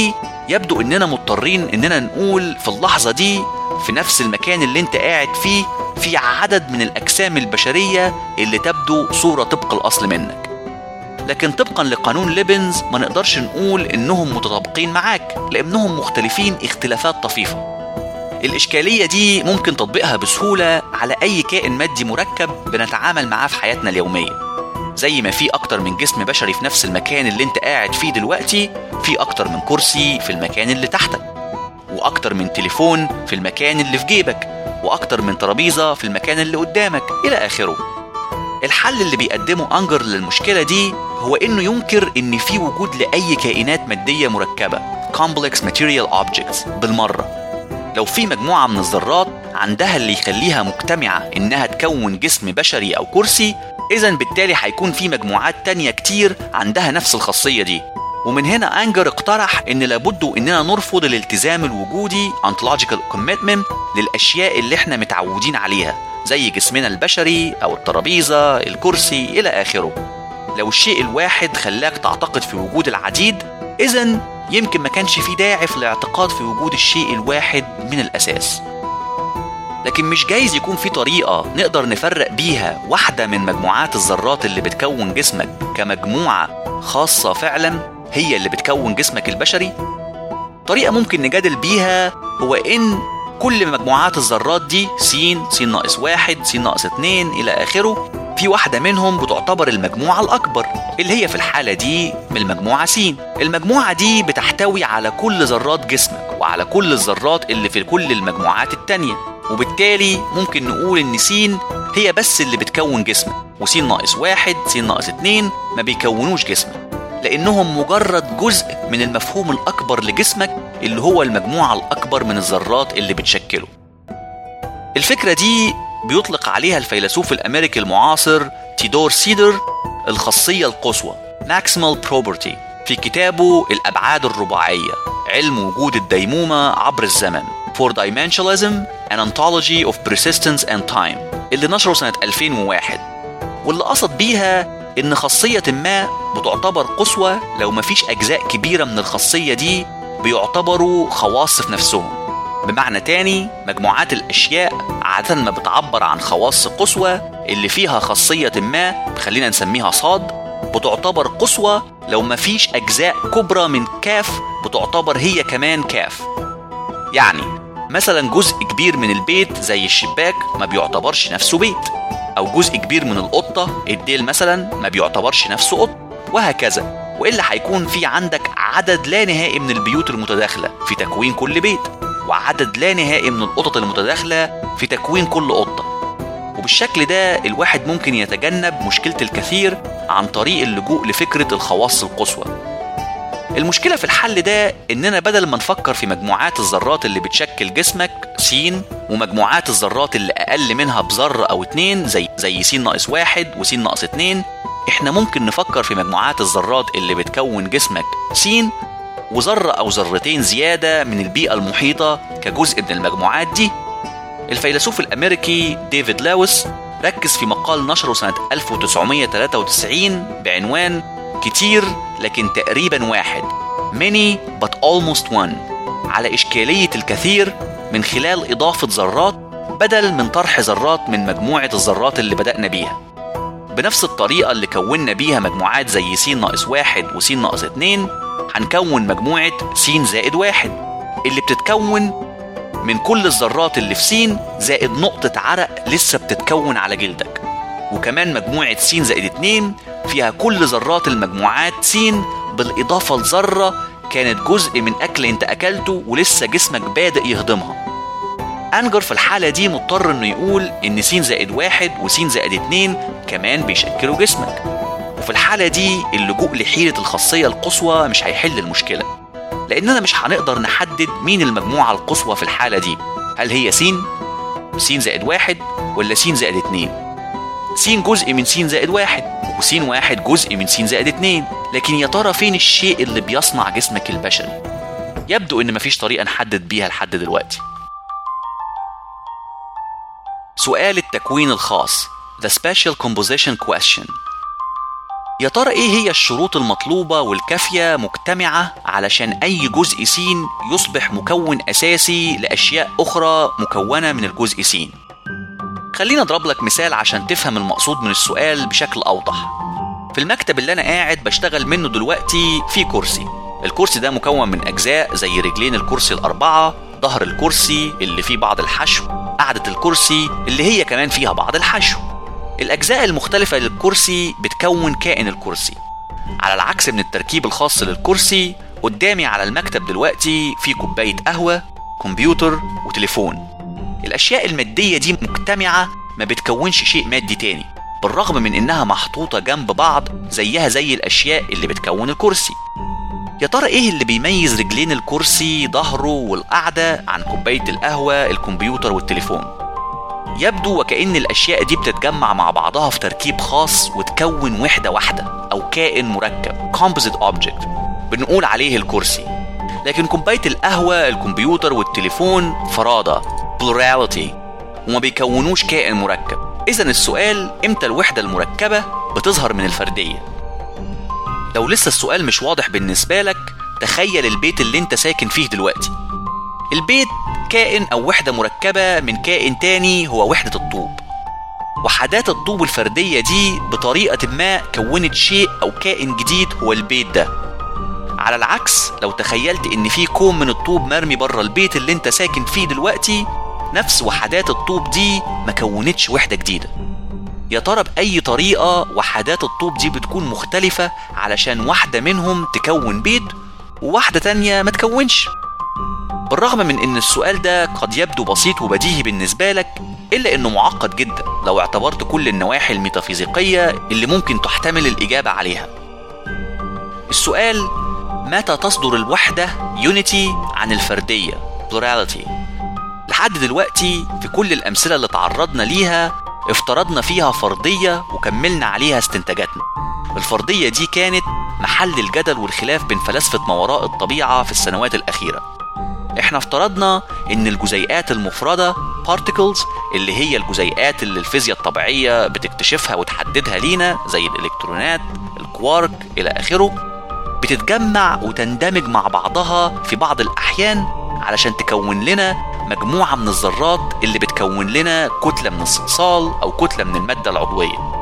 يبدو إننا مضطرين إننا نقول في اللحظة دي في نفس المكان اللي انت قاعد فيه في عدد من الأجسام البشرية اللي تبدو صورة طبق الأصل منك. لكن طبقا لقانون ليبنز ما نقدرش نقول إنهم متطابقين معاك لأنهم مختلفين اختلافات طفيفة. الإشكالية دي ممكن تطبيقها بسهولة على أي كائن مادي مركب بنتعامل معاه في حياتنا اليومية. زي ما في أكتر من جسم بشري في نفس المكان اللي انت قاعد فيه دلوقتي، في أكتر من كرسي في المكان اللي تحتك، وأكتر من تليفون في المكان اللي في جيبك، وأكتر من ترابيزة في المكان اللي قدامك إلى آخره. الحل اللي بيقدمه أنجر للمشكلة دي هو إنه ينكر إن في وجود لأي كائنات مادية مركبة complex material objects بالمرة. لو في مجموعة من الذرات عندها اللي يخليها مجتمعة إنها تكون جسم بشري أو كرسي، إذن بالتالي هيكون في مجموعات تانية كتير عندها نفس الخاصية دي. ومن هنا أنجر اقترح إن لابد إننا نرفض الالتزام الوجودي ontological commitment للأشياء اللي إحنا متعودين عليها زي جسمنا البشري أو الترابيزة الكرسي إلى آخره. لو الشيء الواحد خلاك تعتقد في وجود العديد، إذن يمكن ما كانش في داعي في الاعتقاد في وجود الشيء الواحد من الأساس. لكن مش جايز يكون في طريقة نقدر نفرق بيها واحدة من مجموعات الذرات اللي بتكون جسمك كمجموعة خاصة فعلا هي اللي بتكون جسمك البشري؟ طريقة ممكن نجادل بيها هو إن كل مجموعات الذرات دي سين سين ناقص واحد سين ناقص اتنين إلى آخره، في واحدة منهم بتعتبر المجموعة الأكبر اللي هي في الحالة دي من المجموعة سين. المجموعة دي بتحتوي على كل ذرات جسمك وعلى كل الذرات اللي في كل المجموعات التانية، وبالتالي ممكن نقول إن سين هي بس اللي بتكون جسمك، وسين ناقص واحد سين ناقص اتنين ما بيكونوش جسمك لأنهم مجرد جزء من المفهوم الأكبر لجسمك اللي هو المجموعة الأكبر من الذرات اللي بتشكله. الفكرة دي بيطلق عليها الفيلسوف الأمريكي المعاصر تيودور سيدر الخاصية القصوى Maximal Property في كتابه الأبعاد الرباعية علم وجود الديمومة عبر الزمن For Dimensionalism An Ontology of Persistence and Time اللي نشره سنة ألفين وواحد، واللي قصد بيها إن خاصية ما بتعتبر قصوى لو مفيش أجزاء كبيرة من الخاصية دي بيعتبروا خواص في نفسهم. بمعنى تاني، مجموعات الأشياء عادة ما بتعبر عن خواص قصوى اللي فيها خاصية ما خلينا نسميها صاد بتعتبر قصوى لو مفيش أجزاء كبرى من كاف بتعتبر هي كمان كاف. يعني مثلا جزء كبير من البيت زي الشباك ما بيعتبرش نفسه بيت، أو جزء كبير من القطة الديل مثلا ما بيعتبرش نفسه قط، وهكذا. وإلا هيكون في عندك عدد لا نهائي من البيوت المتداخلة في تكوين كل بيت، وعدد لا نهائي من القطط المتداخلة في تكوين كل قطة. وبالشكل ده الواحد ممكن يتجنب مشكلة الكثير عن طريق اللجوء لفكرة الخواص القصوى. المشكلة في الحل ده إننا بدل ما نفكر في مجموعات الذرات اللي بتشكل جسمك سين ومجموعات الذرات اللي أقل منها بذرة أو اتنين زي زي سين ناقص واحد وسين ناقص اتنين، إحنا ممكن نفكر في مجموعات الذرات اللي بتكون جسمك سين وذرة أو ذرتين زيادة من البيئة المحيطة كجزء من المجموعات دي. الفيلسوف الأمريكي ديفيد لاوس ركز في مقال نشره سنة ألف وتسعمية وتلاتة وتسعين بعنوان كتير لكن تقريبا واحد many but almost one على إشكالية الكثير من خلال إضافة ذرات بدل من طرح ذرات من مجموعة الذرات اللي بدأنا بيها. بنفس الطريقة اللي كوننا بيها مجموعات زي سين ناقص واحد وسين ناقص اتنين هنكون مجموعة سين زائد واحد اللي بتتكون من كل الذرات اللي في سين زائد نقطة عرق لسه بتتكون على جلدك، وكمان مجموعة سين زائد اتنين فيها كل ذرات المجموعات سين بالإضافة لذرة كانت جزء من أكل انت أكلته ولسه جسمك بادئ يهضمها. أنجر في الحالة دي مضطر انه يقول ان سين زائد واحد وسين زائد اتنين كمان بيشكلوا جسمك، وفي الحالة دي اللجوء لحيلة الخاصية القصوى مش هيحل المشكلة، لأننا مش هنقدر نحدد مين المجموعة القصوى في الحالة دي. هل هي سين سين زائد واحد ولا سين زائد اتنين؟ سين جزء من سين زائد واحد وسين واحد جزء من سين زائد اتنين، لكن يا ترى فين الشيء اللي بيصنع جسمك البشري؟ يبدو ان مفيش طريقة نحدد بيها لحد دلوقتي. سؤال التكوين الخاص The Special Composition Question. يا ترى ايه هي الشروط المطلوبة والكافية مجتمعة علشان اي جزء س يصبح مكون اساسي لاشياء اخرى مكونة من الجزء س؟ خلينا اضرب لك مثال عشان تفهم المقصود من السؤال بشكل اوضح. في المكتب اللي انا قاعد بشتغل منه دلوقتي في كرسي. الكرسي ده مكون من اجزاء زي رجلين الكرسي الاربعة، ظهر الكرسي اللي فيه بعض الحشو، قعدة الكرسي اللي هي كمان فيها بعض الحشو. الأجزاء المختلفة للكرسي بتكون كائن الكرسي. على العكس من التركيب الخاص للكرسي، قدامي على المكتب دلوقتي في كوباية قهوة، كمبيوتر وتليفون. الأشياء المادية دي مجتمعة، ما بتكونش شيء مادي تاني، بالرغم من إنها محطوطة جنب بعض زيها زي الأشياء اللي بتكون الكرسي. يا ترى إيه اللي بيميز رجلين الكرسي، ظهره والقعدة عن كوباية القهوة، الكمبيوتر والتليفون؟ يبدو وكأن الأشياء دي بتتجمع مع بعضها في تركيب خاص وتكون وحدة واحدة أو كائن مركب composite object بنقول عليه الكرسي. لكن كوباية القهوة، الكمبيوتر والتليفون فرادة plurality وما بيكونوش كائن مركب. إذن السؤال إمتى الوحدة المركبة بتظهر من الفردية؟ لو لسه السؤال مش واضح بالنسبة لك، تخيل البيت اللي انت ساكن فيه دلوقتي. البيت كائن أو وحدة مركبة من كائن تاني هو وحدة الطوب. وحدات الطوب الفردية دي بطريقة ما كونت شيء أو كائن جديد هو البيت ده. على العكس، لو تخيلت إن في كوم من الطوب مرمي بره البيت اللي انت ساكن فيه دلوقتي، نفس وحدات الطوب دي ما كونتش وحدة جديدة. يا ترى بأي طريقة وحدات الطوب دي بتكون مختلفة علشان واحدة منهم تكون بيت وواحدة تانية ما تكونش؟ بالرغم من ان السؤال ده قد يبدو بسيط وبديهي بالنسبة لك، الا انه معقد جدا لو اعتبرت كل النواحي الميتافيزيقية اللي ممكن تحتمل الاجابة عليها. السؤال: متى تصدر الوحدة unity عن الفردية plurality؟ لحد دلوقتي في كل الامثلة اللي تعرضنا ليها افترضنا فيها فرضية وكملنا عليها استنتاجاتنا. الفرضية دي كانت محل الجدل والخلاف بين فلاسفة ما وراء الطبيعة في السنوات الأخيرة. احنا افترضنا ان الجزيئات المفردة particles، اللي هي الجزيئات اللي الفيزياء الطبيعية بتكتشفها وتحددها لينا زي الالكترونات، الكوارك الى اخره، بتتجمع وتندمج مع بعضها في بعض الاحيان علشان تكون لنا مجموعة من الذرات اللي بتكون لنا كتلة من الصلصال او كتلة من المادة العضوية.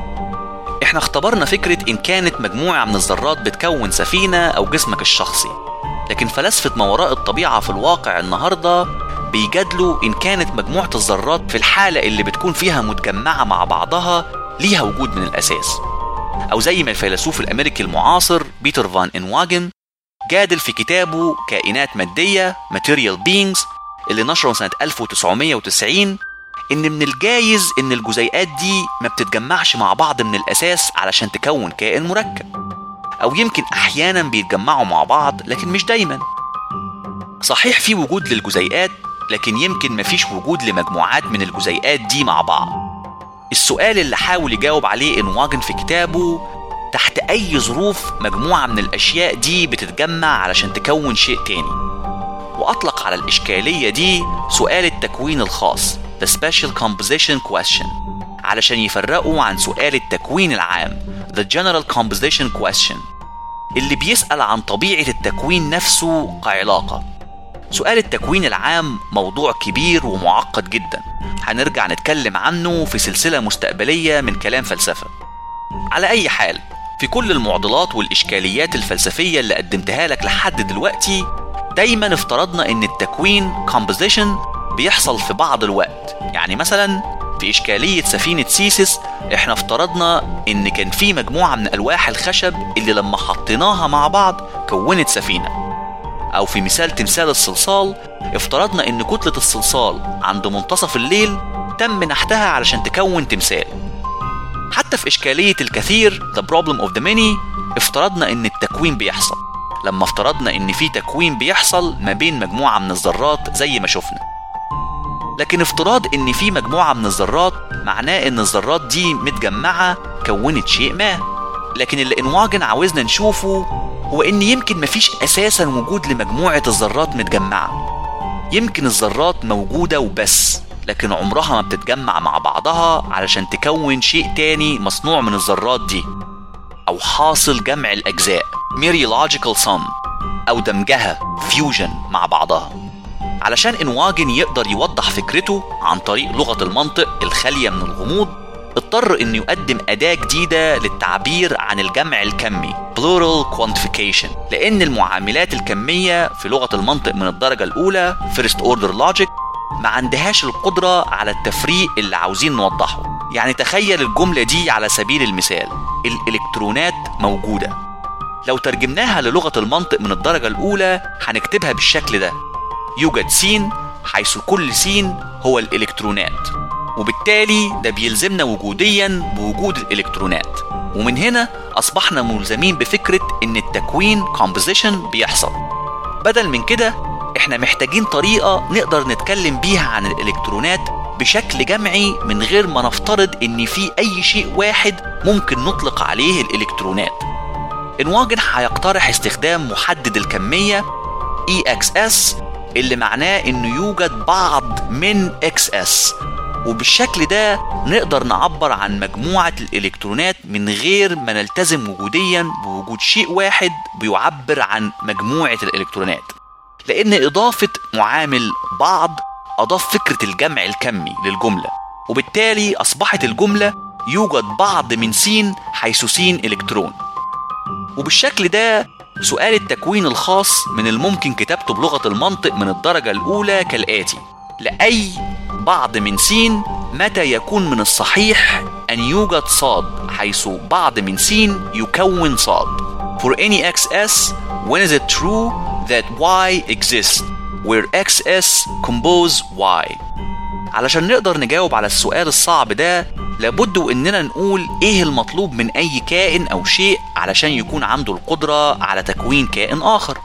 احنا اختبرنا فكرة ان كانت مجموعة من الذرات بتكون سفينة او جسمك الشخصي، لكن فلاسفة ما وراء الطبيعة في الواقع النهاردة بيجادلوا إن كانت مجموعة الذرات في الحالة اللي بتكون فيها متجمعة مع بعضها ليها وجود من الأساس. أو زي ما الفيلسوف الأمريكي المعاصر بيتر فان إنواجن جادل في كتابه كائنات مادية Material Beings اللي نشره سنة ألف وتسعمية وتسعين، إن من الجايز إن الجزيئات دي ما بتتجمعش مع بعض من الأساس علشان تكون كائن مركب، أو يمكن أحياناً بيتجمعوا مع بعض لكن مش دايماً. صحيح في وجود للجزيئات، لكن يمكن مفيش وجود لمجموعات من الجزيئات دي مع بعض. السؤال اللي حاول يجاوب عليه إنواجن في كتابه: تحت أي ظروف مجموعة من الأشياء دي بتتجمع علشان تكون شيء تاني؟ وأطلق على الإشكالية دي سؤال التكوين الخاص The Special Composition Question علشان يفرقوا عن سؤال التكوين العام The General Composition Question اللي بيسأل عن طبيعة التكوين نفسه كعلاقة. سؤال التكوين العام موضوع كبير ومعقد جدا، هنرجع نتكلم عنه في سلسلة مستقبلية من كلام فلسفة. على أي حال، في كل المعضلات والإشكاليات الفلسفية اللي قدمتها لك لحد دلوقتي، دايما افترضنا ان التكوين composition بيحصل في بعض الوقت. يعني مثلا في إشكالية سفينة سيسس احنا افترضنا ان كان في مجموعة من ألواح الخشب اللي لما حطيناها مع بعض كونت سفينة. أو في مثال تمثال الصلصال افترضنا ان كتلة الصلصال عند منتصف الليل تم نحتها علشان تكون تمثال. حتى في إشكالية الكثير The Problem of the Many افترضنا ان التكوين بيحصل لما افترضنا ان في تكوين بيحصل ما بين مجموعة من الذرات زي ما شفنا. لكن افتراض ان في مجموعة من الذرات معناه ان الذرات دي متجمعة كونت شيء ما. لكن اللي إنواجن عاوزنا نشوفه هو ان يمكن مفيش اساسا وجود لمجموعة الذرات متجمعة. يمكن الذرات موجودة وبس، لكن عمرها ما بتتجمع مع بعضها علشان تكون شيء تاني مصنوع من الذرات دي. او أو حاصل جمع الأجزاء mereological sum، أو دمجها fusion مع بعضها. علشان إنواجن يقدر يوضح فكرته عن طريق لغة المنطق الخالية من الغموض، اضطر إنه يقدم أداة جديدة للتعبير عن الجمع الكمي plural quantification، لأن المعاملات الكمية في لغة المنطق من الدرجة الأولى first order logic ما عندهاش القدرة على التفريق اللي عاوزين نوضحه. يعني تخيل الجملة دي على سبيل المثال: الإلكترونات موجودة. لو ترجمناها للغة المنطق من الدرجة الأولى هنكتبها بالشكل ده: يوجد سين حيث كل سين هو الإلكترونات، وبالتالي ده بيلزمنا وجوديا بوجود الإلكترونات. ومن هنا أصبحنا ملزمين بفكرة إن التكوين composition بيحصل. بدل من كده إحنا محتاجين طريقة نقدر نتكلم بيها عن الإلكترونات بشكل جمعي من غير ما نفترض إن في أي شيء واحد ممكن نطلق عليه الإلكترونات. إنواجن هيقترح استخدام محدد الكمية إي إكس إس اللي معناه إنه يوجد بعض من إكس إس، وبالشكل ده نقدر نعبر عن مجموعة الإلكترونات من غير ما نلتزم وجوديا بوجود شيء واحد بيعبر عن مجموعة الإلكترونات، لأن إضافة معامل بعض أضاف فكرة الجمع الكمي للجملة، وبالتالي أصبحت الجملة يوجد بعض من سين حيث سين إلكترون. وبالشكل ده سؤال التكوين الخاص من الممكن كتابته بلغة المنطق من الدرجة الأولى كالآتي: لأي بعض من سين متى يكون من الصحيح أن يوجد صاد حيث بعض من سين يكون صاد. For any xs, when is it true that y exists where xs compose y؟ علشان نقدر نجاوب على السؤال الصعب ده لابد إننا نقول إيه المطلوب من أي كائن أو شيء علشان يكون عنده القدرة على تكوين كائن آخر.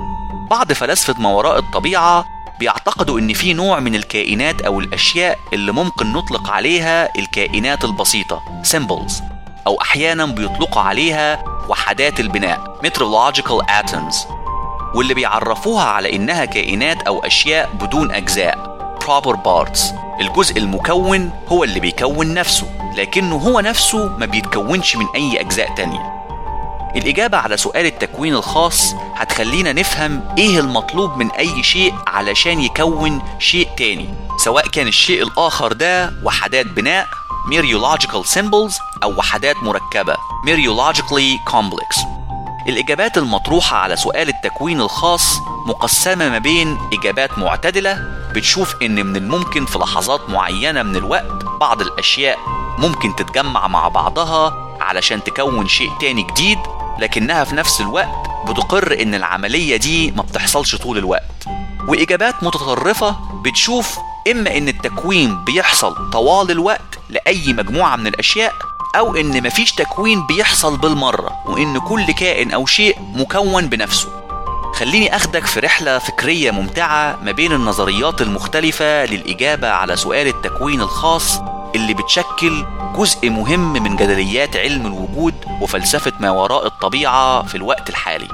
بعض فلاسفة ما وراء الطبيعة بيعتقدوا إن في نوع من الكائنات أو الأشياء اللي ممكن نطلق عليها الكائنات البسيطة symbols، أو أحيانا بيطلقوا عليها وحدات البناء meteorological atoms، واللي بيعرفوها على إنها كائنات أو أشياء بدون أجزاء proper parts. الجزء المكون هو اللي بيكون نفسه، لكنه هو نفسه ما بيتكونش من أي أجزاء تانية. الإجابة على سؤال التكوين الخاص هتخلينا نفهم إيه المطلوب من أي شيء علشان يكون شيء تاني، سواء كان الشيء الآخر ده وحدات بناء mereological symbols أو وحدات مركبة mereologically complex. الإجابات المطروحة على سؤال التكوين الخاص مقسمة ما بين إجابات معتدلة بتشوف إن من الممكن في لحظات معينة من الوقت بعض الأشياء ممكن تتجمع مع بعضها علشان تكون شيء تاني جديد، لكنها في نفس الوقت بتقر إن العملية دي ما بتحصلش طول الوقت. وإجابات متطرفة بتشوف إما إن التكوين بيحصل طوال الوقت لأي مجموعة من الأشياء، أو إن مفيش تكوين بيحصل بالمرة وإن كل كائن أو شيء مكون بنفسه. خليني أخدك في رحلة فكرية ممتعة ما بين النظريات المختلفة للإجابة على سؤال التكوين الخاص اللي بتشكل جزء مهم من جدليات علم الوجود وفلسفة ما وراء الطبيعة في الوقت الحالي.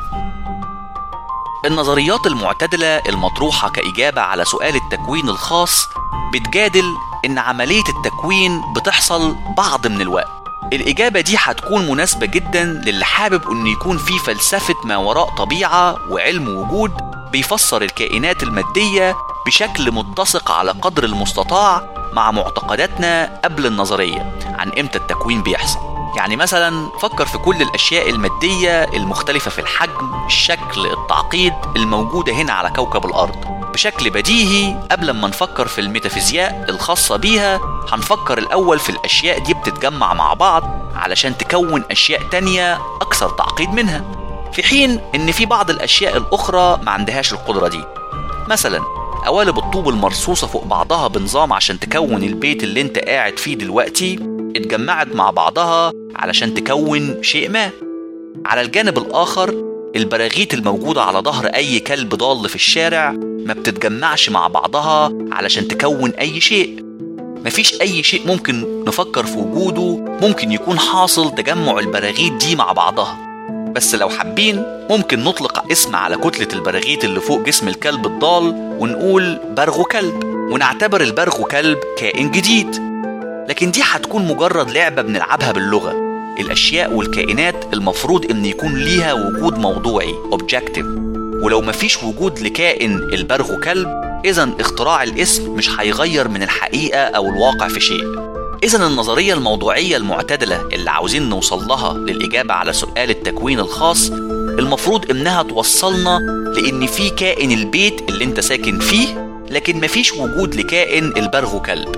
النظريات المعتدلة المطروحة كإجابة على سؤال التكوين الخاص بتجادل إن عملية التكوين بتحصل بعض من الوقت. الإجابة دي هتكون مناسبة جدا للي حابب إنه يكون في فلسفة ما وراء طبيعة وعلم وجود بيفسر الكائنات المادية بشكل متسق على قدر المستطاع مع معتقداتنا قبل النظرية عن إمتى التكوين بيحصل. يعني مثلا فكر في كل الأشياء المادية المختلفة في الحجم، الشكل، التعقيد الموجودة هنا على كوكب الأرض. بشكل بديهي قبل ما نفكر في الميتافيزياء الخاصة بيها هنفكر الأول في الأشياء دي بتتجمع مع بعض علشان تكون أشياء تانية أكثر تعقيد منها، في حين إن في بعض الأشياء الأخرى ما عندهاش القدرة دي. مثلا قوالب الطوب المرصوصة فوق بعضها بنظام عشان تكون البيت اللي انت قاعد فيه دلوقتي اتجمعت مع بعضها علشان تكون شيء ما. على الجانب الآخر البراغيث الموجودة على ظهر أي كلب ضال في الشارع ما بتتجمعش مع بعضها علشان تكون أي شيء. مفيش أي شيء ممكن نفكر في وجوده ممكن يكون حاصل تجمع البراغيث دي مع بعضها. بس لو حابين ممكن نطلق اسم على كتلة البراغيث اللي فوق جسم الكلب الضال ونقول برغو كلب، ونعتبر البرغو كلب كائن جديد. لكن دي هتكون مجرد لعبة بنلعبها باللغة، الأشياء والكائنات المفروض إن يكون ليها وجود موضوعي objective، ولو مفيش وجود لكائن البرغ كلب إذن اختراع الاسم مش هيغير من الحقيقة أو الواقع في شيء. إذن النظرية الموضوعية المعتدلة اللي عاوزين نوصل لها للإجابة على سؤال التكوين الخاص المفروض إنها توصلنا لأن في كائن البيت اللي انت ساكن فيه لكن مفيش وجود لكائن البرغ كلب.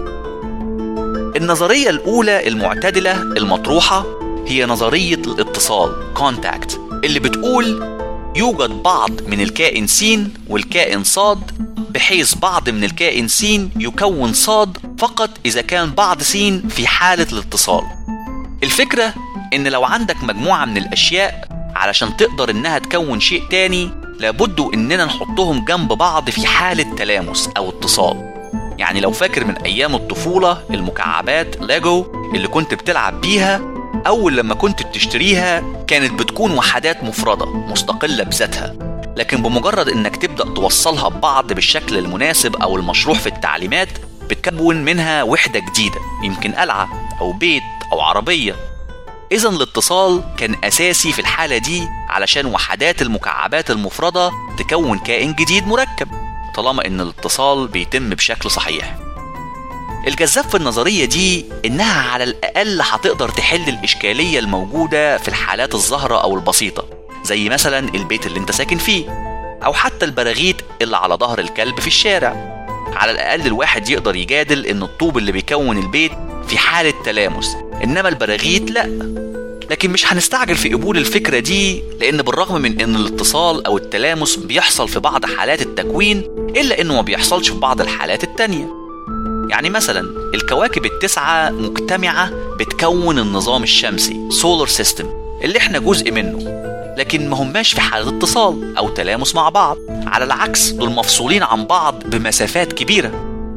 النظرية الأولى المعتدلة المطروحة هي نظرية الاتصال contact، اللي بتقول يوجد بعض من الكائن س والكائن صاد، بحيث بعض من الكائن س يكون صاد فقط إذا كان بعض س في حالة الاتصال. الفكرة إن لو عندك مجموعة من الأشياء علشان تقدر إنها تكون شيء تاني لابد إننا نحطهم جنب بعض في حالة تلامس أو اتصال. يعني لو فاكر من أيام الطفولة المكعبات ليجو اللي كنت بتلعب بيها، أول لما كنت بتشتريها كانت بتكون وحدات مفردة مستقلة بذاتها، لكن بمجرد إنك تبدأ توصلها ببعض بالشكل المناسب أو المشروح في التعليمات بتكون منها وحدة جديدة، يمكن قلعة أو بيت أو عربية. إذن الاتصال كان أساسي في الحالة دي علشان وحدات المكعبات المفردة تكون كائن جديد مركب، طالما إن الاتصال بيتم بشكل صحيح. الجذاب في النظرية دي إنها على الأقل هتقدر تحل الإشكالية الموجودة في الحالات الظاهرة أو البسيطة، زي مثلا البيت اللي انت ساكن فيه، أو حتى البراغيث اللي على ظهر الكلب في الشارع. على الأقل الواحد يقدر يجادل إن الطوب اللي بيكون البيت في حالة تلامس، إنما البراغيث لأ. لكن مش هنستعجل في قبول الفكرة دي، لأن بالرغم من إن الاتصال أو التلامس بيحصل في بعض حالات التكوين إلا إنه ما بيحصلش في بعض الحالات التانية. يعني مثلا الكواكب التسعة مجتمعة بتكون النظام الشمسي Solar System اللي احنا جزء منه، لكن ما هماش في حالة اتصال أو تلامس مع بعض، على العكس دول مفصولين عن بعض بمسافات كبيرة.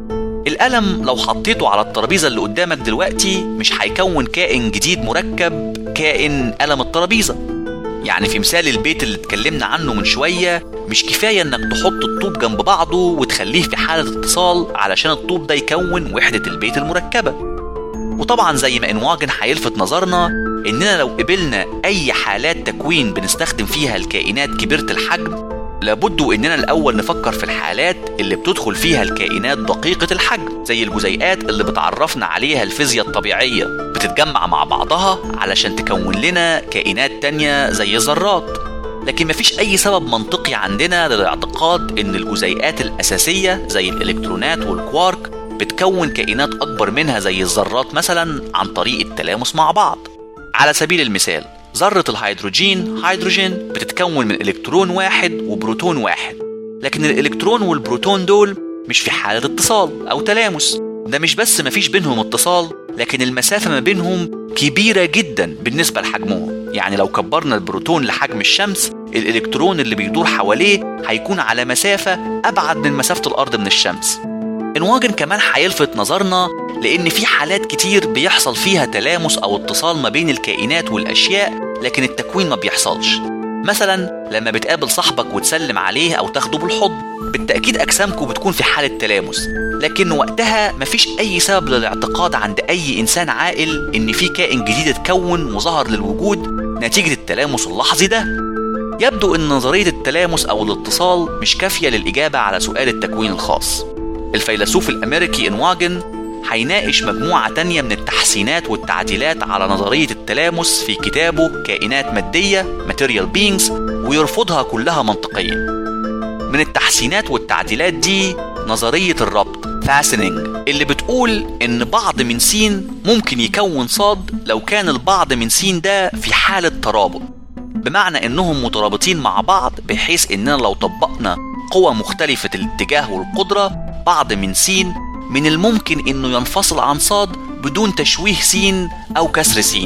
القلم لو حطيته على الترابيزة اللي قدامك دلوقتي مش هيكون كائن جديد مركب كائن قلم الترابيزة. يعني في مثال البيت اللي اتكلمنا عنه من شوية مش كفاية انك تحط الطوب جنب بعضه وتخليه في حالة اتصال علشان الطوب ده يكون وحدة البيت المركبة. وطبعا زي ما انواجن هيلفت نظرنا اننا لو قبلنا اي حالات تكوين بنستخدم فيها الكائنات كبيرة الحجم لابد اننا الاول نفكر في الحالات اللي بتدخل فيها الكائنات دقيقة الحجم، زي الجزيئات اللي بتعرفنا عليها الفيزياء الطبيعية بتتجمع مع بعضها علشان تكون لنا كائنات تانية زي الذرات. لكن مفيش اي سبب منطقي عندنا للاعتقاد ان الجزيئات الاساسية زي الالكترونات والكوارك بتكون كائنات اكبر منها زي الذرات مثلا عن طريق التلامس مع بعض. على سبيل المثال ذرة الهيدروجين هيدروجين بتتكون من إلكترون واحد وبروتون واحد، لكن الإلكترون والبروتون دول مش في حالة اتصال أو تلامس. ده مش بس مفيش بينهم اتصال، لكن المسافة ما بينهم كبيرة جدا بالنسبة لحجمهم. يعني لو كبرنا البروتون لحجم الشمس الإلكترون اللي بيدور حواليه هيكون على مسافة أبعد من مسافة الأرض من الشمس. انواجن كمان هيلفت نظرنا لأن في حالات كتير بيحصل فيها تلامس أو اتصال ما بين الكائنات والأشياء لكن التكوين ما بيحصلش. مثلا لما بتقابل صاحبك وتسلم عليه أو تاخده بالحضن بالتأكيد أجسامكم بتكون في حالة تلامس، لكن وقتها مفيش أي سبب للاعتقاد عند أي إنسان عاقل إن في كائن جديد اتكون وظهر للوجود نتيجة التلامس اللحظي ده. يبدو أن نظرية التلامس أو الاتصال مش كافية للإجابة على سؤال التكوين الخاص. الفيلسوف الأمريكي انواجن هيناقش مجموعة تانية من التحسينات والتعديلات على نظرية التلامس في كتابه كائنات مادية Material Beings، ويرفضها كلها منطقيا. من التحسينات والتعديلات دي نظرية الربط Fastening اللي بتقول إن بعض من س ممكن يكون صاد لو كان البعض من س ده في حالة ترابط، بمعنى إنهم مترابطين مع بعض بحيث إننا لو طبقنا قوة مختلفة الاتجاه والقدرة بعض من س من الممكن إنه ينفصل عن صاد بدون تشويه س أو كسر س.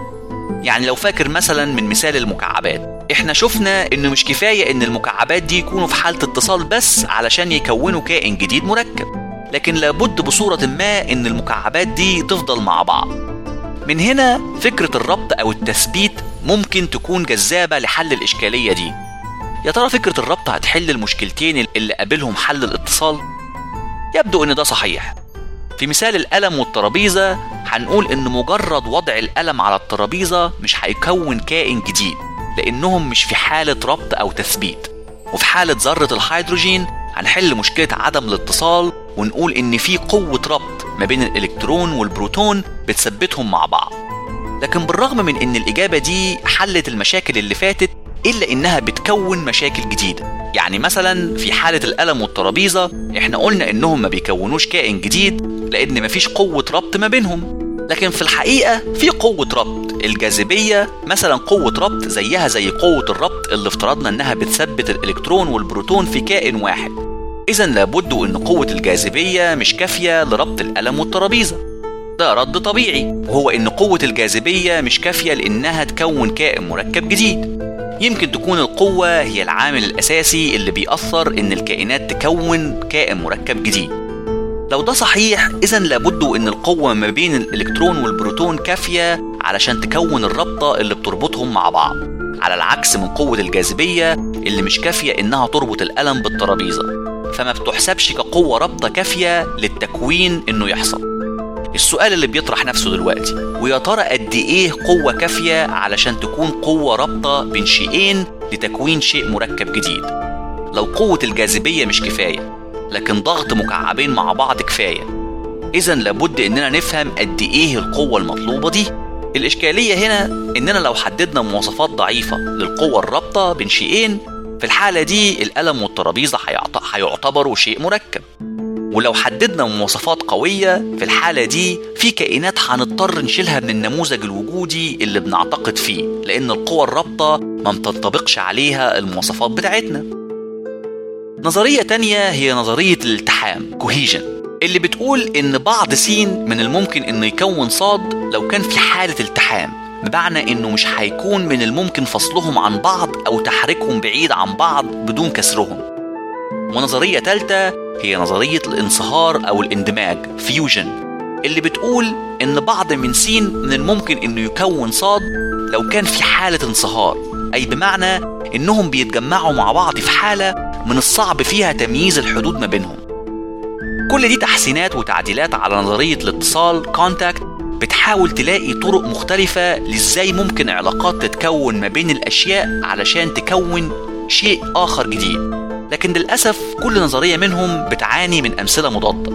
يعني لو فاكر مثلا من مثال المكعبات، احنا شفنا إنه مش كفاية إن المكعبات دي يكونوا في حالة اتصال بس علشان يكونوا كائن جديد مركب، لكن لابد بصورة ما إن المكعبات دي تفضل مع بعض. من هنا فكرة الربط أو التثبيت ممكن تكون جذابة لحل الإشكالية دي. يا ترى فكرة الربط هتحل المشكلتين اللي قابلهم حل الاتصال؟ يبدو ان ده صحيح، في مثال القلم والترابيزة هنقول إن مجرد وضع القلم على الترابيزة مش هيكون كائن جديد، لأنهم مش في حالة ربط أو تثبيت. وفي حالة ذرة الهيدروجين هنحل مشكلة عدم الاتصال ونقول إن في قوة ربط ما بين الإلكترون والبروتون بتثبتهم مع بعض. لكن بالرغم من إن الإجابة دي حلت المشاكل اللي فاتت، إلا إنها بتكون مشاكل جديدة. يعني مثلا في حالة القلم والترابيزة إحنا قلنا إنهم ما بيكونوش كائن جديد لأن مفيش قوة ربط ما بينهم، لكن في الحقيقة في قوة ربط. الجاذبية مثلا قوة ربط زيها زي قوة الربط اللي افترضنا إنها بتثبت الإلكترون والبروتون في كائن واحد. إذن لابد إن قوة الجاذبية مش كافية لربط القلم والترابيزة. ده رد طبيعي، وهو إن قوة الجاذبية مش كافية لإنها تكون كائن مركب جديد. يمكن تكون القوة هي العامل الأساسي اللي بيأثر إن الكائنات تكون كائن مركب جديد. لو ده صحيح، إذن لابد إن القوة ما بين الإلكترون والبروتون كافية علشان تكون الرابطة اللي بتربطهم مع بعض، على العكس من قوة الجاذبية اللي مش كافية إنها تربط القلم بالترابيزة، فما بتحسبش كقوة رابطة كافية للتكوين إنه يحصل. السؤال اللي بيطرح نفسه دلوقتي، ويا ترى قد إيه قوة كافية علشان تكون قوة رابطة بين شيئين لتكوين شيء مركب جديد؟ لو قوة الجاذبية مش كفاية لكن ضغط مكعبين مع بعض كفاية، إذن لابد إننا نفهم قد إيه القوة المطلوبة دي. الإشكالية هنا إننا لو حددنا مواصفات ضعيفة للقوة الرابطة بين شيئين، في الحالة دي القلم والترابيزة هيعتبروا شيء مركب. ولو حددنا مواصفات قوية، في الحالة دي في كائنات هنضطر نشيلها من النموذج الوجودي اللي بنعتقد فيه، لأن القوة الرابطة ما بتنطبقش عليها المواصفات بتاعتنا. نظرية تانية هي نظرية الالتحام cohesion، اللي بتقول إن بعض سين من الممكن إنه يكون صاد لو كان في حالة التحام، بمعنى إنه مش هيكون من الممكن فصلهم عن بعض أو تحريكهم بعيد عن بعض بدون كسرهم. ونظرية تالتة هي نظرية الانصهار أو الاندماج fusion، اللي بتقول إن بعض من سين من الممكن إنه يكون صاد لو كان في حالة انصهار، أي بمعنى إنهم بيتجمعوا مع بعض في حالة من الصعب فيها تمييز الحدود ما بينهم. كل دي تحسينات وتعديلات على نظرية الاتصال contact، بتحاول تلاقي طرق مختلفة لإزاي ممكن علاقات تتكون ما بين الأشياء علشان تكون شيء آخر جديد. لكن للأسف كل نظرية منهم بتعاني من أمثلة مضادة.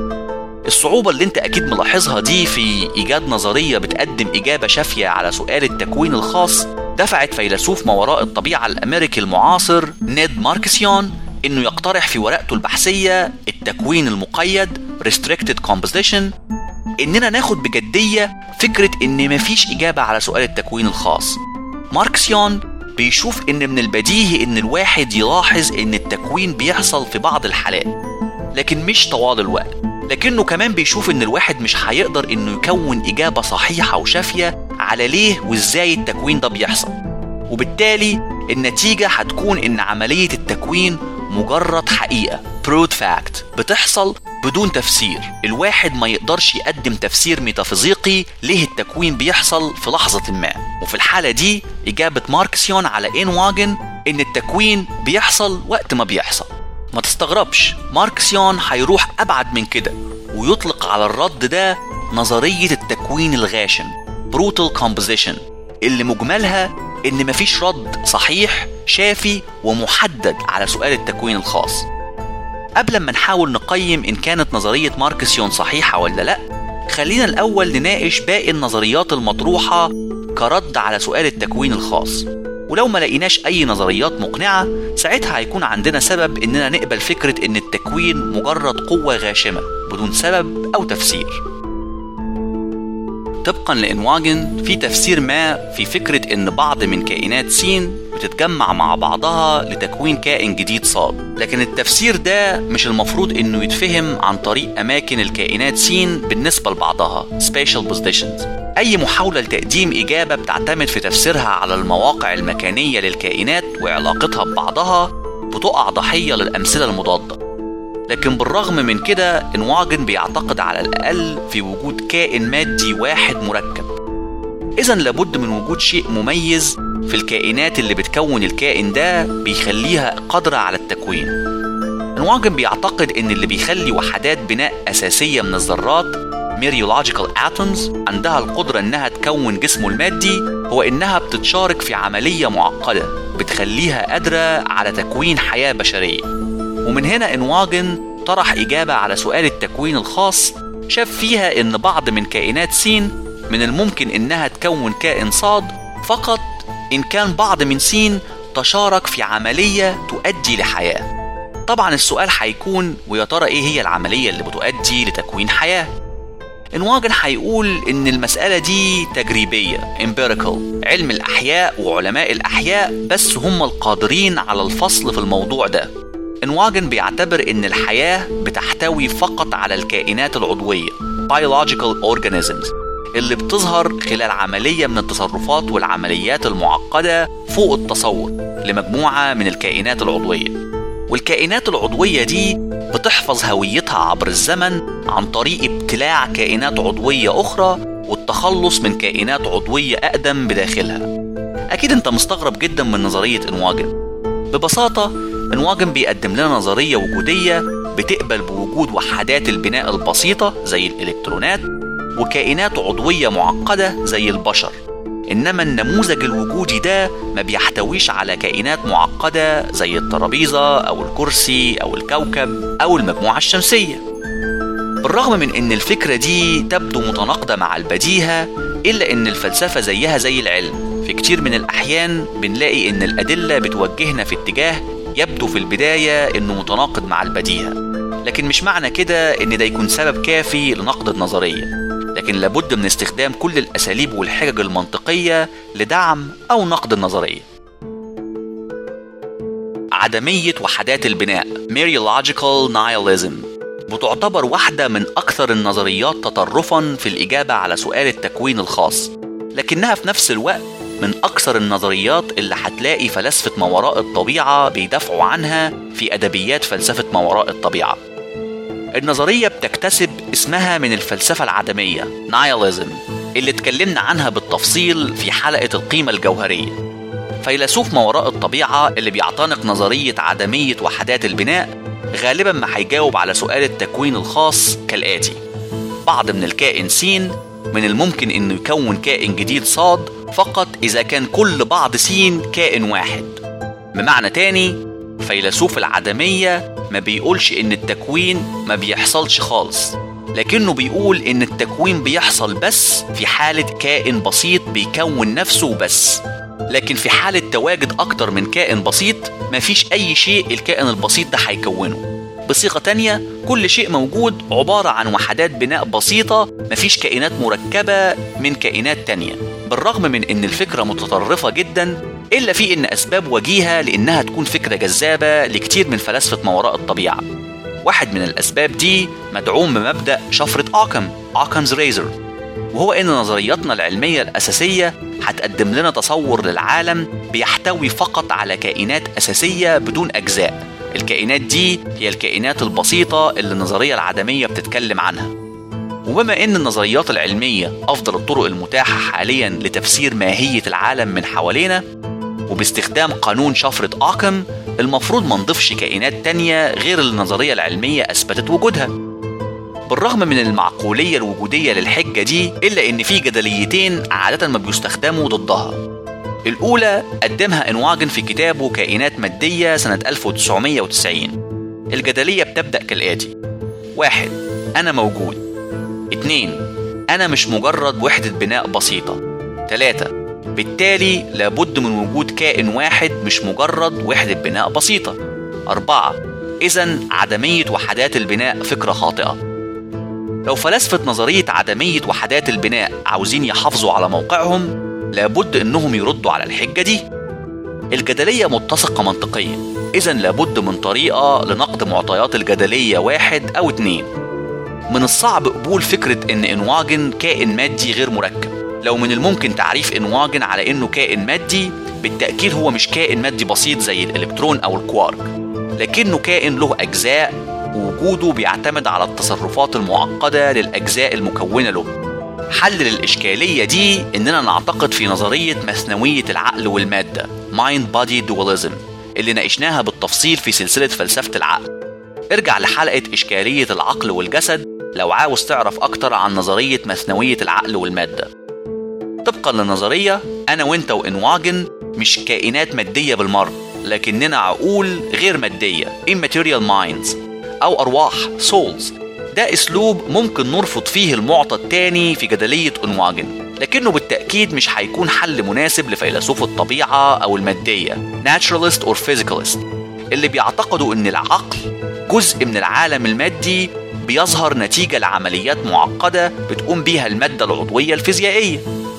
الصعوبة اللي انت أكيد ملاحظها دي في إيجاد نظرية بتقدم إجابة شافية على سؤال التكوين الخاص دفعت فيلسوف ما وراء الطبيعة الأمريكي المعاصر نيد ماركسيون إنه يقترح في ورقته البحثية التكوين المقيد restricted composition إننا ناخد بجدية فكرة إن مفيش إجابة على سؤال التكوين الخاص. ماركسيون بيشوف إن من البديهي إن الواحد يلاحظ إن التكوين بيحصل في بعض الحالات لكن مش طوال الوقت، لكنه كمان بيشوف إن الواحد مش هيقدر إنه يكون إجابة صحيحة وشافية على ليه وإزاي التكوين ده بيحصل، وبالتالي النتيجة هتكون إن عملية التكوين مجرد حقيقة brute fact بتحصل بدون تفسير. الواحد ما يقدرش يقدم تفسير ميتافيزيقي ليه التكوين بيحصل في لحظة ما. وفي الحالة دي إجابة ماركسيون على إنواجن إن التكوين بيحصل وقت ما بيحصل. ما تستغربش ماركسيون هيروح أبعد من كده ويطلق على الرد ده نظرية التكوين الغاشم brutal composition، اللي مجملها إن مفيش رد صحيح شافي ومحدد على سؤال التكوين الخاص. قبل ما نحاول نقيم إن كانت نظرية ماركسيون صحيحة ولا لأ، خلينا الأول نناقش باقي النظريات المطروحة كرد على سؤال التكوين الخاص. ولو ما لقيناش أي نظريات مقنعة، ساعتها هيكون عندنا سبب إننا نقبل فكرة إن التكوين مجرد قوة غاشمة بدون سبب أو تفسير. طبقا لإنواجن في تفسير ما في فكرة إن بعض من كائنات سين بتتجمع مع بعضها لتكوين كائن جديد صاد، لكن التفسير ده مش المفروض إنه يتفهم عن طريق أماكن الكائنات سين بالنسبة لبعضها spatial positions. أي محاولة لتقديم إجابة بتعتمد في تفسيرها على المواقع المكانية للكائنات وعلاقتها ببعضها بتقع ضحية للأمثلة المضادة. لكن بالرغم من كده إنواجن بيعتقد على الأقل في وجود كائن مادي واحد مركب. إذن لابد من وجود شيء مميز في الكائنات اللي بتكون الكائن ده بيخليها قادرة على التكوين. انواجن بيعتقد ان اللي بيخلي وحدات بناء اساسية من الذرات mereological atoms عندها القدرة انها تكون جسمه المادي هو انها بتتشارك في عملية معقدة بتخليها قادرة على تكوين حياة بشرية. ومن هنا انواجن طرح إجابة على سؤال التكوين الخاص شاف فيها ان بعض من كائنات سين من الممكن انها تكون كائن صاد فقط ان كان بعض من سين تشارك في عملية تؤدي لحياة. طبعا السؤال هيكون ويا ترى ايه هي العملية اللي بتؤدي لتكوين حياة؟ انواجن هيقول ان المسألة دي تجريبية empirical، علم الأحياء وعلماء الأحياء بس هم القادرين على الفصل في الموضوع ده. انواجن بيعتبر ان الحياة بتحتوي فقط على الكائنات العضوية biological organisms اللي بتظهر خلال عملية من التصرفات والعمليات المعقدة فوق التصور لمجموعة من الكائنات العضوية. والكائنات العضوية دي بتحفظ هويتها عبر الزمن عن طريق ابتلاع كائنات عضوية أخرى والتخلص من كائنات عضوية أقدم بداخلها. أكيد أنت مستغرب جدا من نظرية انواجن. ببساطة انواجن بيقدم لنا نظرية وجودية بتقبل بوجود وحدات البناء البسيطة زي الإلكترونات وكائنات عضوية معقدة زي البشر، إنما النموذج الوجودي ده ما بيحتويش على كائنات معقدة زي الترابيزة أو الكرسي أو الكوكب أو المجموعة الشمسية. بالرغم من إن الفكرة دي تبدو متناقضة مع البديهة، إلا إن الفلسفة زيها زي العلم، في كتير من الأحيان بنلاقي إن الأدلة بتوجهنا في اتجاه يبدو في البداية إنه متناقض مع البديهة، لكن مش معنى كده إن ده يكون سبب كافي لنقد النظرية، لكن لابد من استخدام كل الأساليب والحجج المنطقية لدعم أو نقد النظرية. عدمية وحدات البناء mereological nihilism بتعتبر واحدة من أكثر النظريات تطرفاً في الإجابة على سؤال التكوين الخاص، لكنها في نفس الوقت من أكثر النظريات اللي هتلاقي فلاسفة ما وراء الطبيعة بيدافعوا عنها في أدبيات فلسفة ما وراء الطبيعة. النظرية بتكتسب اسمها من الفلسفة العدمية nihilism اللي اتكلمنا عنها بالتفصيل في حلقة القيمة الجوهرية. فيلسوف ما وراء الطبيعة اللي بيعتنق نظرية عدمية وحدات البناء غالبا ما هيجاوب على سؤال التكوين الخاص كالآتي: بعض من الكائن سين من الممكن انه يكون كائن جديد صاد فقط اذا كان كل بعض سين كائن واحد. بمعنى تاني، فيلسوف العدمية ما بيقولش ان التكوين ما بيحصلش خالص، لكنه بيقول ان التكوين بيحصل بس في حالة كائن بسيط بيكون نفسه بس، لكن في حالة تواجد اكتر من كائن بسيط مفيش اي شيء الكائن البسيط ده هيكونه. بصيغة تانية، كل شيء موجود عبارة عن وحدات بناء بسيطة، مفيش كائنات مركبة من كائنات تانية. بالرغم من ان الفكرة متطرفة جدا، إلا في إن أسباب وجيهة لإنها تكون فكرة جذابة لكتير من فلاسفة ما وراء الطبيعة. واحد من الأسباب دي مدعوم بمبدأ شفرة أوكام Occam's razor، وهو إن نظرياتنا العلمية الأساسية هتقدم لنا تصور للعالم بيحتوي فقط على كائنات أساسية بدون أجزاء. الكائنات دي هي الكائنات البسيطة اللي النظرية العدمية بتتكلم عنها. وبما إن النظريات العلمية أفضل الطرق المتاحة حاليا لتفسير ماهية العالم من حوالينا، وباستخدام قانون شفرة أوكام المفروض ما نضيفش كائنات تانية غير اللي النظرية العلمية أثبتت وجودها. بالرغم من المعقولية الوجودية للحجة دي، إلا إن في جدليتين عادة ما بيستخدموا ضدها. الأولى قدمها انواجن في كتابه كائنات مادية سنة ألف وتسعمية وتسعين. الجدلية بتبدأ كالآتي: واحد، أنا موجود. اتنين، أنا مش مجرد وحدة بناء بسيطة. تلاتة، بالتالي لابد من وجود كائن واحد مش مجرد وحدة بناء بسيطة. أربعة، إذن عدمية وحدات البناء فكرة خاطئة. لو فلاسفة نظرية عدمية وحدات البناء عاوزين يحافظوا على موقعهم، لابد إنهم يردوا على الحجة دي. الجدلية متسقة منطقيا، إذن لابد من طريقة لنقد معطيات الجدلية واحد أو اتنين. من الصعب قبول فكرة إن انواجن كائن مادي غير مركب. لو من الممكن تعريف انواجن على إنه كائن مادي، بالتأكيد هو مش كائن مادي بسيط زي الإلكترون أو الكوارك، لكنه كائن له أجزاء، ووجوده بيعتمد على التصرفات المعقدة للأجزاء المكونة له. حل للإشكالية دي إننا نعتقد في نظرية مثنوية العقل والمادة Mind Body Dualism اللي ناقشناها بالتفصيل في سلسلة فلسفة العقل. ارجع لحلقة إشكالية العقل والجسد لو عاوز تعرف أكتر عن نظرية مثنوية العقل والمادة. طبقا للنظرية، أنا وإنت وإنواجن مش كائنات مادية بالمرة، لكننا عقول غير مادية immaterial minds أو أرواح souls. ده أسلوب ممكن نرفض فيه المعطى التاني في جدلية إنواجن، لكنه بالتأكيد مش هيكون حل مناسب لفيلسوف الطبيعة أو المادية naturalist or physicalist اللي بيعتقدوا إن العقل جزء من العالم المادي بيظهر نتيجة لعمليات معقدة بتقوم بيها المادة العضوية الفيزيائية.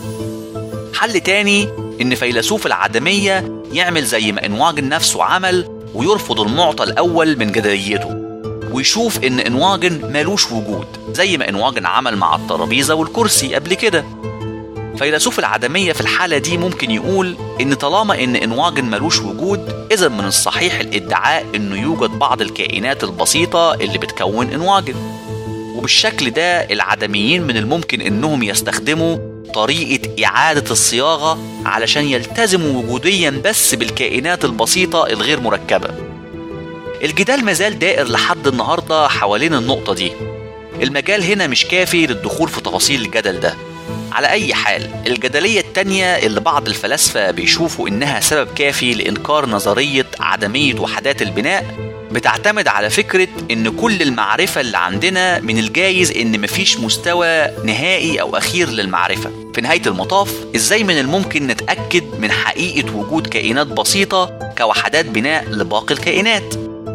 حل تاني إن فيلسوف العدمية يعمل زي ما إنواجن نفسه عمل ويرفض المعطى الأول من جدليته ويشوف إن إنواجن مالوش وجود زي ما إنواجن عمل مع الترابيزة والكرسي قبل كده. فيلسوف العدمية في الحالة دي ممكن يقول إن طالما إن إنواجن مالوش وجود، إذا من الصحيح الادعاء إنه يوجد بعض الكائنات البسيطة اللي بتكون إنواجن. وبالشكل ده العدميين من الممكن إنهم يستخدموا طريقة إعادة الصياغة علشان يلتزموا وجوديا بس بالكائنات البسيطة الغير مركبة. الجدال مازال دائر لحد النهاردة حوالين النقطة دي. المجال هنا مش كافي للدخول في تفاصيل الجدل ده. على أي حال، الجدلية التانية اللي بعض الفلاسفة بيشوفوا إنها سبب كافي لإنكار نظرية عدمية وحدات البناء بتعتمد على فكرة إن كل المعرفة اللي عندنا من الجايز إن مفيش مستوى نهائي أو أخير للمعرفة. في نهاية المطاف، إزاي من الممكن نتأكد من حقيقة وجود كائنات بسيطة كوحدات بناء لباقي الكائنات؟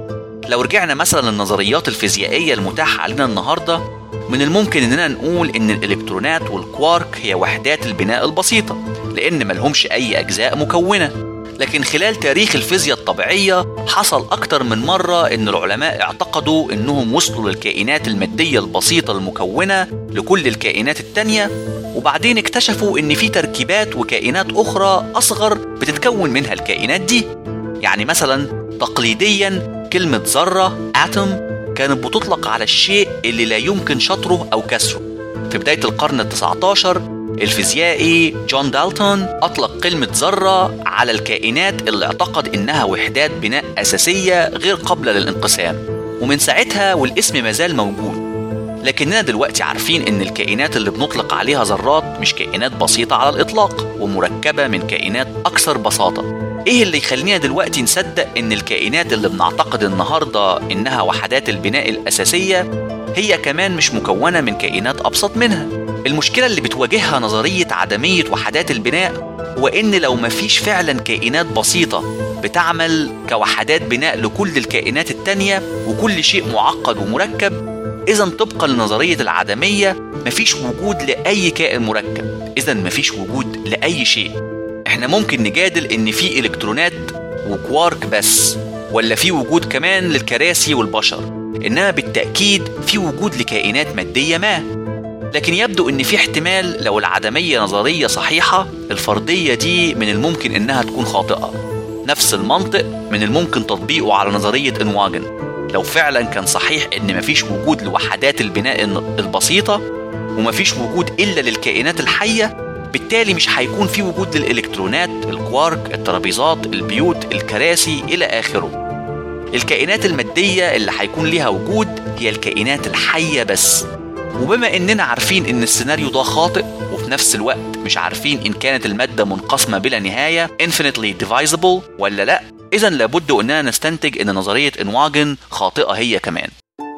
لو رجعنا مثلا للنظريات الفيزيائية المتاحة علينا النهاردة، من الممكن إننا نقول إن الإلكترونات والكوارك هي وحدات البناء البسيطة لأن ملهمش أي أجزاء مكونة. لكن خلال تاريخ الفيزياء الطبيعية حصل أكتر من مرة إن العلماء اعتقدوا إنهم وصلوا للكائنات المادية البسيطة المكونة لكل الكائنات التانية، وبعدين اكتشفوا إن في تركيبات وكائنات أخرى أصغر بتتكون منها الكائنات دي. يعني مثلا تقليديا كلمة ذرة atom كانت بتطلق على الشيء اللي لا يمكن شطره أو كسره. في بداية القرن التاسع عشر الفيزيائي جون دالتون أطلق كلمة ذرة على الكائنات اللي اعتقد إنها وحدات بناء أساسية غير قابلة للانقسام، ومن ساعتها والاسم مازال موجود. لكننا دلوقتي عارفين إن الكائنات اللي بنطلق عليها ذرات مش كائنات بسيطة على الإطلاق ومركبة من كائنات أكثر بساطة. إيه اللي يخلينا دلوقتي نصدق إن الكائنات اللي بنعتقد النهاردة إنها وحدات البناء الأساسية هي كمان مش مكونة من كائنات أبسط منها؟ المشكلة اللي بتواجهها نظرية عدمية وحدات البناء هو إن لو مفيش فعلا كائنات بسيطة بتعمل كوحدات بناء لكل الكائنات التانية وكل شيء معقد ومركب، إذا طبقا لنظرية العدمية مفيش وجود لأي كائن مركب، إذا مفيش وجود لأي شيء. إحنا ممكن نجادل إن في إلكترونات وكوارك بس، ولا في وجود كمان للكراسي والبشر، إنما بالتأكيد في وجود لكائنات مادية ما. لكن يبدو إن في احتمال لو العدمية نظرية صحيحة، الفرضية دي من الممكن إنها تكون خاطئة. نفس المنطق من الممكن تطبيقه على نظرية إنواجن. لو فعلا كان صحيح إن مفيش وجود لوحدات البناء البسيطة ومفيش وجود إلا للكائنات الحية، بالتالي مش هيكون في وجود للإلكترونات، الكوارك، الترابيزات، البيوت، الكراسي إلى آخره. الكائنات المادية اللي هيكون ليها وجود هي الكائنات الحية بس. وبما إننا عارفين إن السيناريو ده خاطئ، وفي نفس الوقت مش عارفين إن كانت المادة منقسمة بلا نهاية infinitely divisible ولا لأ، إذن لابد أننا نستنتج إن نظرية إنواجن خاطئة هي كمان.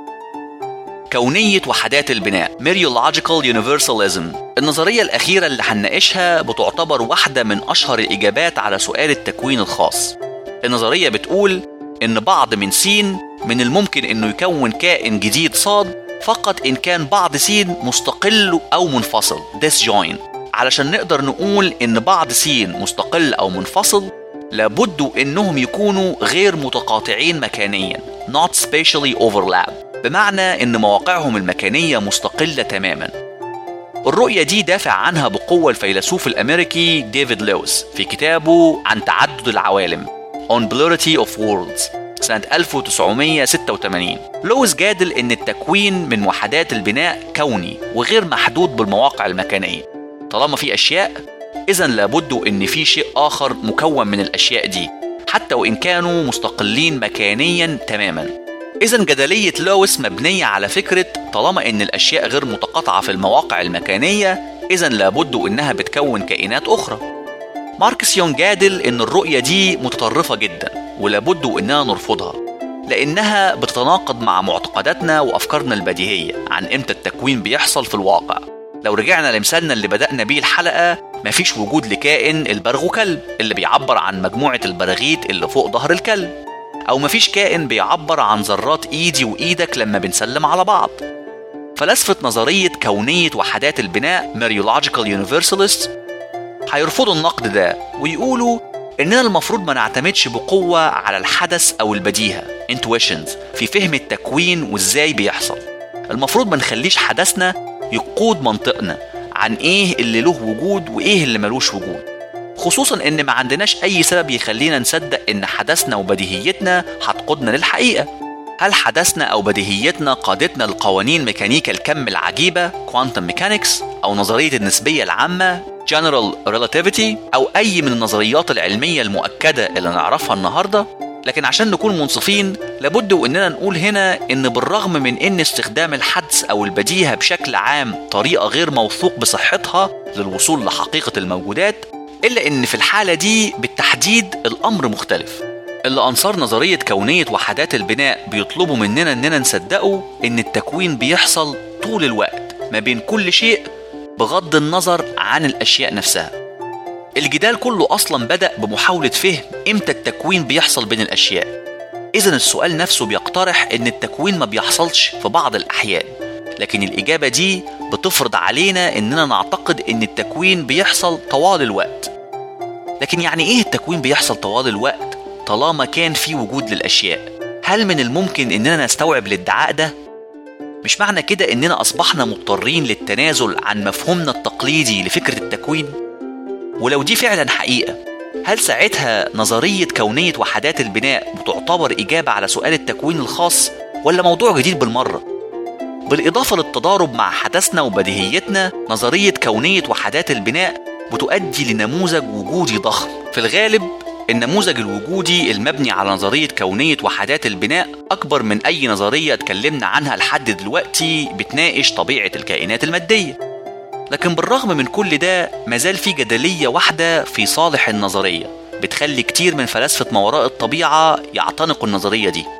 كونية وحدات البناء Mereological Universalism. النظرية الأخيرة اللي هنناقشها بتعتبر واحدة من أشهر الإجابات على سؤال التكوين الخاص. النظرية بتقول إن بعض من س من الممكن إنه يكون كائن جديد صاد فقط إن كان بعض س مستقل أو منفصل disjoint. علشان نقدر نقول إن بعض س مستقل أو منفصل لابد إنهم يكونوا غير متقاطعين مكانيا not spatially overlap، بمعنى إن مواقعهم المكانية مستقلة تماما. الرؤية دي دافع عنها بقوة الفيلسوف الأمريكي ديفيد لويس في كتابه عن تعدد العوالم On Plurality of Worlds سنة ألف وتسعمية وستة وثمانين. لويس جادل إن التكوين من وحدات البناء كوني وغير محدود بالمواقع المكانية. طالما في أشياء، إذن لابد إن في شيء آخر مكون من الأشياء دي حتى وإن كانوا مستقلين مكانيا تماما. إذن جدلية لويس مبنية على فكرة طالما إن الأشياء غير متقاطعة في المواقع المكانية، إذن لابد إنها بتكون كائنات أخرى. ماركس يونغ جادل إن الرؤية دي متطرفة جدا ولابد إننا نرفضها، لأنها بتتناقض مع معتقداتنا وأفكارنا البديهية عن إمتى التكوين بيحصل في الواقع. لو رجعنا لمثالنا اللي بدأنا بيه الحلقة، مفيش وجود لكائن البرغ كلب اللي بيعبر عن مجموعة البراغيث اللي فوق ظهر الكلب، أو مفيش كائن بيعبر عن ذرات إيدي وإيدك لما بنسلم على بعض. فلسفة نظرية كونية وحدات البناء Mereological Universalists هيرفضوا النقد ده ويقولوا إننا المفروض ما نعتمدش بقوة على الحدث أو البديهة intuitions في فهم التكوين وإزاي بيحصل. المفروض ما نخليش حدثنا يقود منطقنا عن إيه اللي له وجود وإيه اللي ملوش وجود، خصوصا إن ما عندناش أي سبب يخلينا نصدق إن حدثنا وبديهيتنا هتقودنا للحقيقة. هل حدثنا أو بديهيتنا قادتنا لقوانين ميكانيكا الكم العجيبة quantum mechanics أو نظرية النسبية العامة general relativity أو أي من النظريات العلمية المؤكدة اللي نعرفها النهاردة؟ لكن عشان نكون منصفين لابد وإننا نقول هنا إن بالرغم من إن استخدام الحدس أو البديهة بشكل عام طريقة غير موثوق بصحتها للوصول لحقيقة الموجودات، إلا إن في الحالة دي بالتحديد الأمر مختلف. اللي أنصار نظرية كونية وحدات البناء بيطلبوا مننا إننا نصدقوا إن التكوين بيحصل طول الوقت ما بين كل شيء بغض النظر عن الأشياء نفسها. الجدال كله أصلا بدأ بمحاولة فهم إمتى التكوين بيحصل بين الأشياء. إذن السؤال نفسه بيقترح إن التكوين ما بيحصلش في بعض الأحيان، لكن الإجابة دي بتفرض علينا إننا نعتقد إن التكوين بيحصل طوال الوقت. لكن يعني إيه التكوين بيحصل طوال الوقت طالما كان في وجود للأشياء؟ هل من الممكن إننا نستوعب الادعاء ده؟ مش معنى كده إننا أصبحنا مضطرين للتنازل عن مفهومنا التقليدي لفكرة التكوين؟ ولو دي فعلا حقيقة، هل ساعتها نظرية كونية وحدات البناء بتعتبر إجابة على سؤال التكوين الخاص ولا موضوع جديد بالمرة؟ بالإضافة للتضارب مع حدثنا وبديهيتنا، نظرية كونية وحدات البناء بتؤدي لنموذج وجودي ضخم. في الغالب النموذج الوجودي المبني على نظرية كونية وحدات البناء أكبر من أي نظرية اتكلمنا عنها لحد دلوقتي بتناقش طبيعة الكائنات المادية. لكن بالرغم من كل ده مازال في جدلية واحدة في صالح النظرية بتخلي كتير من فلاسفة ما وراء الطبيعة يعتنقوا النظرية دي.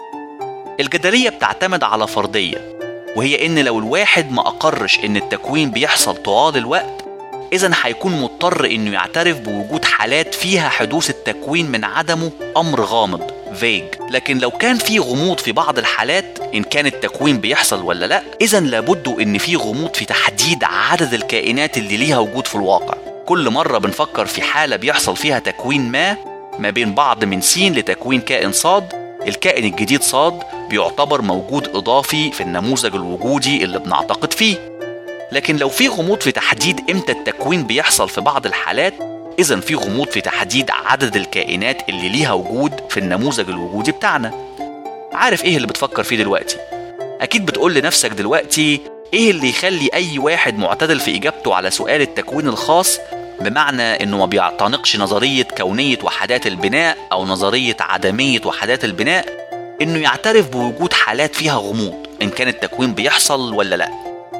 الجدلية بتعتمد على فرضية، وهي إن لو الواحد ما أقرش إن التكوين بيحصل طوال الوقت، إذن هيكون مضطر إنه يعترف بوجود حالات فيها حدوث التكوين من عدمه أمر غامض vague. لكن لو كان في غموض في بعض الحالات إن كان التكوين بيحصل ولا لأ، إذن لابد إن في غموض في تحديد عدد الكائنات اللي ليها وجود في الواقع. كل مرة بنفكر في حالة بيحصل فيها تكوين ما ما بين بعض من سين لتكوين كائن صاد، الكائن الجديد صاد بيعتبر موجود إضافي في النموذج الوجودي اللي بنعتقد فيه. لكن لو في غموض في تحديد إمتى التكوين بيحصل في بعض الحالات، إذن في غموض في تحديد عدد الكائنات اللي ليها وجود في النموذج الوجودي بتاعنا. عارف إيه اللي بتفكر فيه دلوقتي؟ أكيد بتقول لنفسك دلوقتي إيه اللي يخلي أي واحد معتدل في إجابته على سؤال التكوين الخاص، بمعنى إنه ما بيعتنقش نظرية كونية وحدات البناء أو نظرية عدمية وحدات البناء، إنه يعترف بوجود حالات فيها غموض إن كان التكوين بيحصل ولا لأ.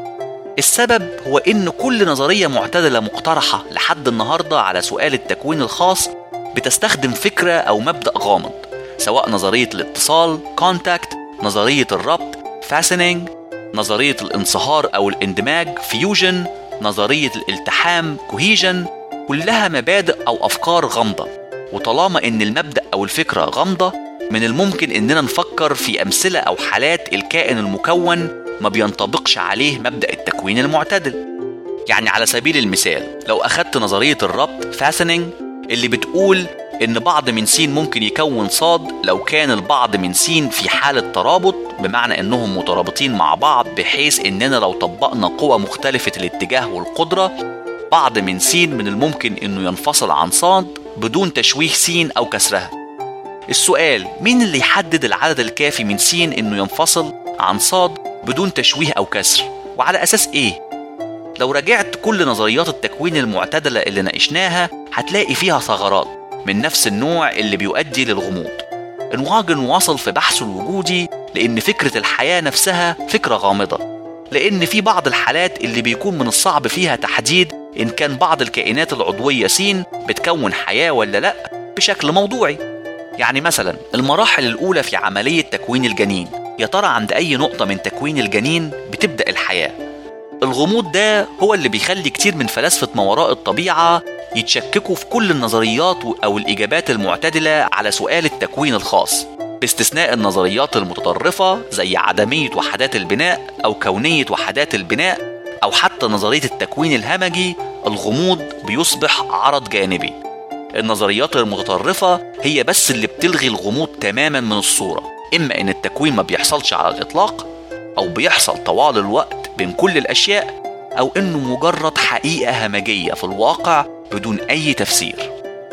السبب هو إن كل نظرية معتدلة مقترحة لحد النهاردة على سؤال التكوين الخاص بتستخدم فكرة أو مبدأ غامض، سواء نظرية الاتصال contact، نظرية الربط fastening، نظرية الانصهار أو الاندماج fusion، نظرية الالتحام cohesion. كلها مبادئ أو أفكار غامضة، وطالما إن المبدأ أو الفكرة غامضة من الممكن إننا نفكر في أمثلة أو حالات الكائن المكون ما بينطبقش عليه مبدأ التكوين المعتدل. يعني على سبيل المثال لو أخدت نظرية الربط fastening اللي بتقول إن بعض من سين ممكن يكون صاد لو كان البعض من سين في حالة ترابط، بمعنى إنهم مترابطين مع بعض بحيث إننا لو طبقنا قوى مختلفة الاتجاه والقدرة، بعض من سين من الممكن إنه ينفصل عن صاد بدون تشويه سين أو كسرها. السؤال مين اللي يحدد العدد الكافي من سين إنه ينفصل عن صاد بدون تشويه أو كسر، وعلى أساس إيه؟ لو رجعت كل نظريات التكوين المعتدلة اللي ناقشناها هتلاقي فيها ثغرات من نفس النوع اللي بيؤدي للغموض. انواجن وصل في بحثه الوجودي لأن فكرة الحياة نفسها فكرة غامضة، لأن في بعض الحالات اللي بيكون من الصعب فيها تحديد إن كان بعض الكائنات العضوية سين بتكون حياة ولا لأ بشكل موضوعي. يعني مثلا المراحل الأولى في عملية تكوين الجنين، يا ترى عند أي نقطة من تكوين الجنين بتبدأ الحياة؟ الغموض ده هو اللي بيخلي كتير من فلاسفة ما وراء الطبيعة يتشككوا في كل النظريات أو الإجابات المعتدلة على سؤال التكوين الخاص، باستثناء النظريات المتطرفة زي عدمية وحدات البناء أو كونية وحدات البناء أو حتى نظرية التكوين الهمجي. الغموض بيصبح عرض جانبي. النظريات المتطرفة هي بس اللي بتلغي الغموض تماما من الصورة، إما إن التكوين ما بيحصلش على الإطلاق، أو بيحصل طوال الوقت بين كل الأشياء، أو إنه مجرد حقيقة همجية في الواقع بدون أي تفسير.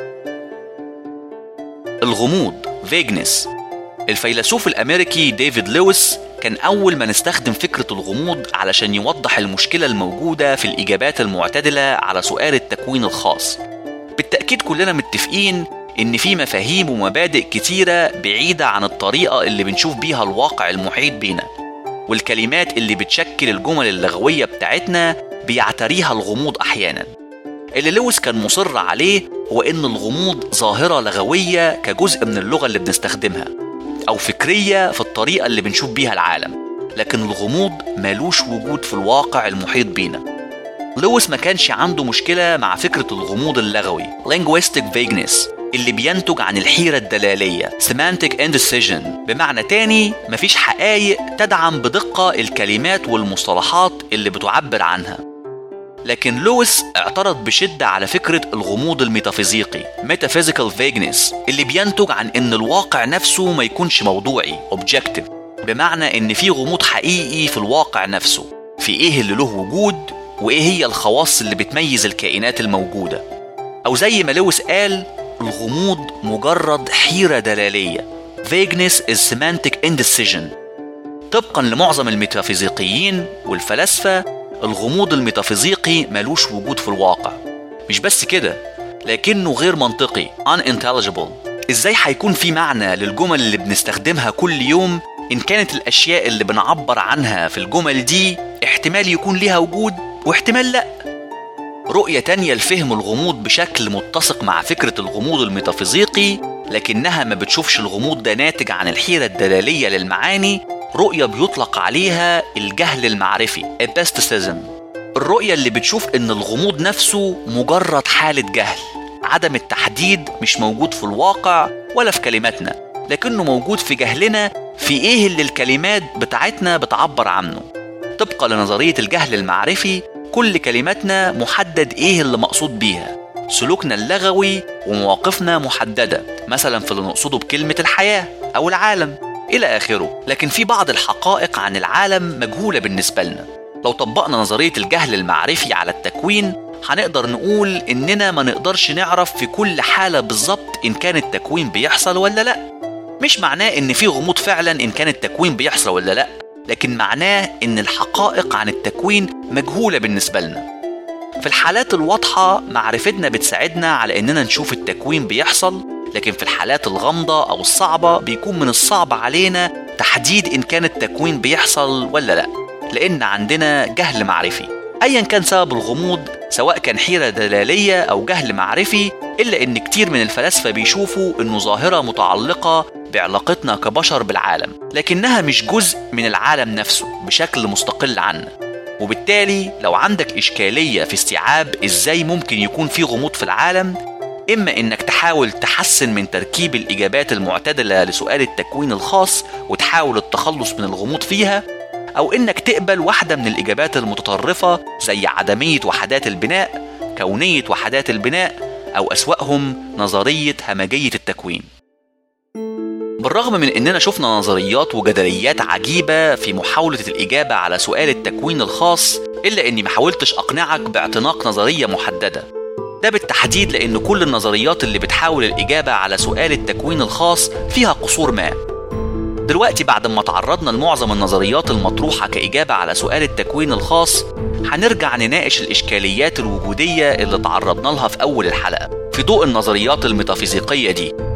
الغموض vagueness. الفيلسوف الأمريكي ديفيد لويس كان أول ما نستخدم فكرة الغموض علشان يوضح المشكلة الموجودة في الإجابات المعتدلة على سؤال التكوين الخاص. بالتأكيد كلنا متفقين إن في مفاهيم ومبادئ كتيرة بعيدة عن الطريقة اللي بنشوف بيها الواقع المحيط بينا، والكلمات اللي بتشكل الجمل اللغوية بتاعتنا بيعتريها الغموض أحيانا. اللي لويس كان مصر عليه هو إن الغموض ظاهرة لغوية كجزء من اللغة اللي بنستخدمها، أو فكرية في الطريقة اللي بنشوف بيها العالم، لكن الغموض مالوش وجود في الواقع المحيط بينا. لويس ما كانش عنده مشكلة مع فكرة الغموض اللغوي linguistic vagueness اللي بينتج عن الحيرة الدلالية semantic indecision، بمعنى تاني مفيش حقائق تدعم بدقة الكلمات والمصطلحات اللي بتعبر عنها. لكن لويس اعترض بشدة على فكرة الغموض الميتافيزيقي metaphysical vagueness اللي بينتج عن ان الواقع نفسه ما يكونش موضوعي objective، بمعنى ان في غموض حقيقي في الواقع نفسه، في ايه اللي له وجود وايه هي الخواص اللي بتميز الكائنات الموجودة. او زي ما لويس قال، الغموض مجرد حيرة دلالية vagueness is semantic indecision. طبقا لمعظم الميتافيزيقيين والفلاسفة، الغموض الميتافيزيقي ملوش وجود في الواقع. مش بس كده، لكنه غير منطقي unintelligible. ازاي هيكون في معنى للجمل اللي بنستخدمها كل يوم إن كانت الأشياء اللي بنعبر عنها في الجمل دي احتمال يكون ليها وجود واحتمال لأ؟ رؤية تانية لفهم الغموض بشكل متسق مع فكرة الغموض الميتافيزيقي، لكنها ما بتشوفش الغموض ده ناتج عن الحيرة الدلالية للمعاني، رؤية بيطلق عليها الجهل المعرفي epistesism. الرؤية اللي بتشوف إن الغموض نفسه مجرد حالة جهل، عدم التحديد مش موجود في الواقع ولا في كلماتنا، لكنه موجود في جهلنا في إيه اللي الكلمات بتاعتنا بتعبر عنه. طبقا لنظرية الجهل المعرفي، كل كلماتنا محدد إيه اللي مقصود بيها، سلوكنا اللغوي ومواقفنا محددة، مثلا في اللي نقصده بكلمة الحياة أو العالم إلى آخره. لكن في بعض الحقائق عن العالم مجهولة بالنسبة لنا. لو طبقنا نظرية الجهل المعرفي على التكوين، هنقدر نقول إننا ما نقدرش نعرف في كل حالة بالظبط إن كان التكوين بيحصل ولا لأ. مش معناه إن في غموض فعلا إن كان التكوين بيحصل ولا لأ، لكن معناه إن الحقائق عن التكوين مجهولة بالنسبة لنا. في الحالات الواضحة معرفتنا بتساعدنا على إننا نشوف التكوين بيحصل، لكن في الحالات الغامضة أو الصعبة بيكون من الصعب علينا تحديد إن كان التكوين بيحصل ولا لأ، لأن عندنا جهل معرفي. أيا كان سبب الغموض، سواء كان حيرة دلالية أو جهل معرفي، إلا إن كتير من الفلاسفة بيشوفوا إنه ظاهرة متعلقة بعلاقتنا كبشر بالعالم، لكنها مش جزء من العالم نفسه بشكل مستقل عنا. وبالتالي لو عندك إشكالية في استيعاب إزاي ممكن يكون في غموض في العالم، إما إنك تحاول تحسن من تركيب الإجابات المعتدلة لسؤال التكوين الخاص وتحاول التخلص من الغموض فيها، أو إنك تقبل واحدة من الإجابات المتطرفة زي عدمية وحدات البناء، كونية وحدات البناء، أو أسوأهم نظرية همجية التكوين. بالرغم من إننا شفنا نظريات وجدليات عجيبة في محاولة الإجابة على سؤال التكوين الخاص، إلا إني محاولتش أقنعك باعتناق نظرية محددة. ده بالتحديد لأن كل النظريات اللي بتحاول الإجابة على سؤال التكوين الخاص فيها قصور ما. دلوقتي بعد ما تعرضنا لمعظم النظريات المطروحة كإجابة على سؤال التكوين الخاص، هنرجع نناقش الإشكاليات الوجودية اللي تعرضنا لها في أول الحلقة في ضوء النظريات الميتافيزيقية دي.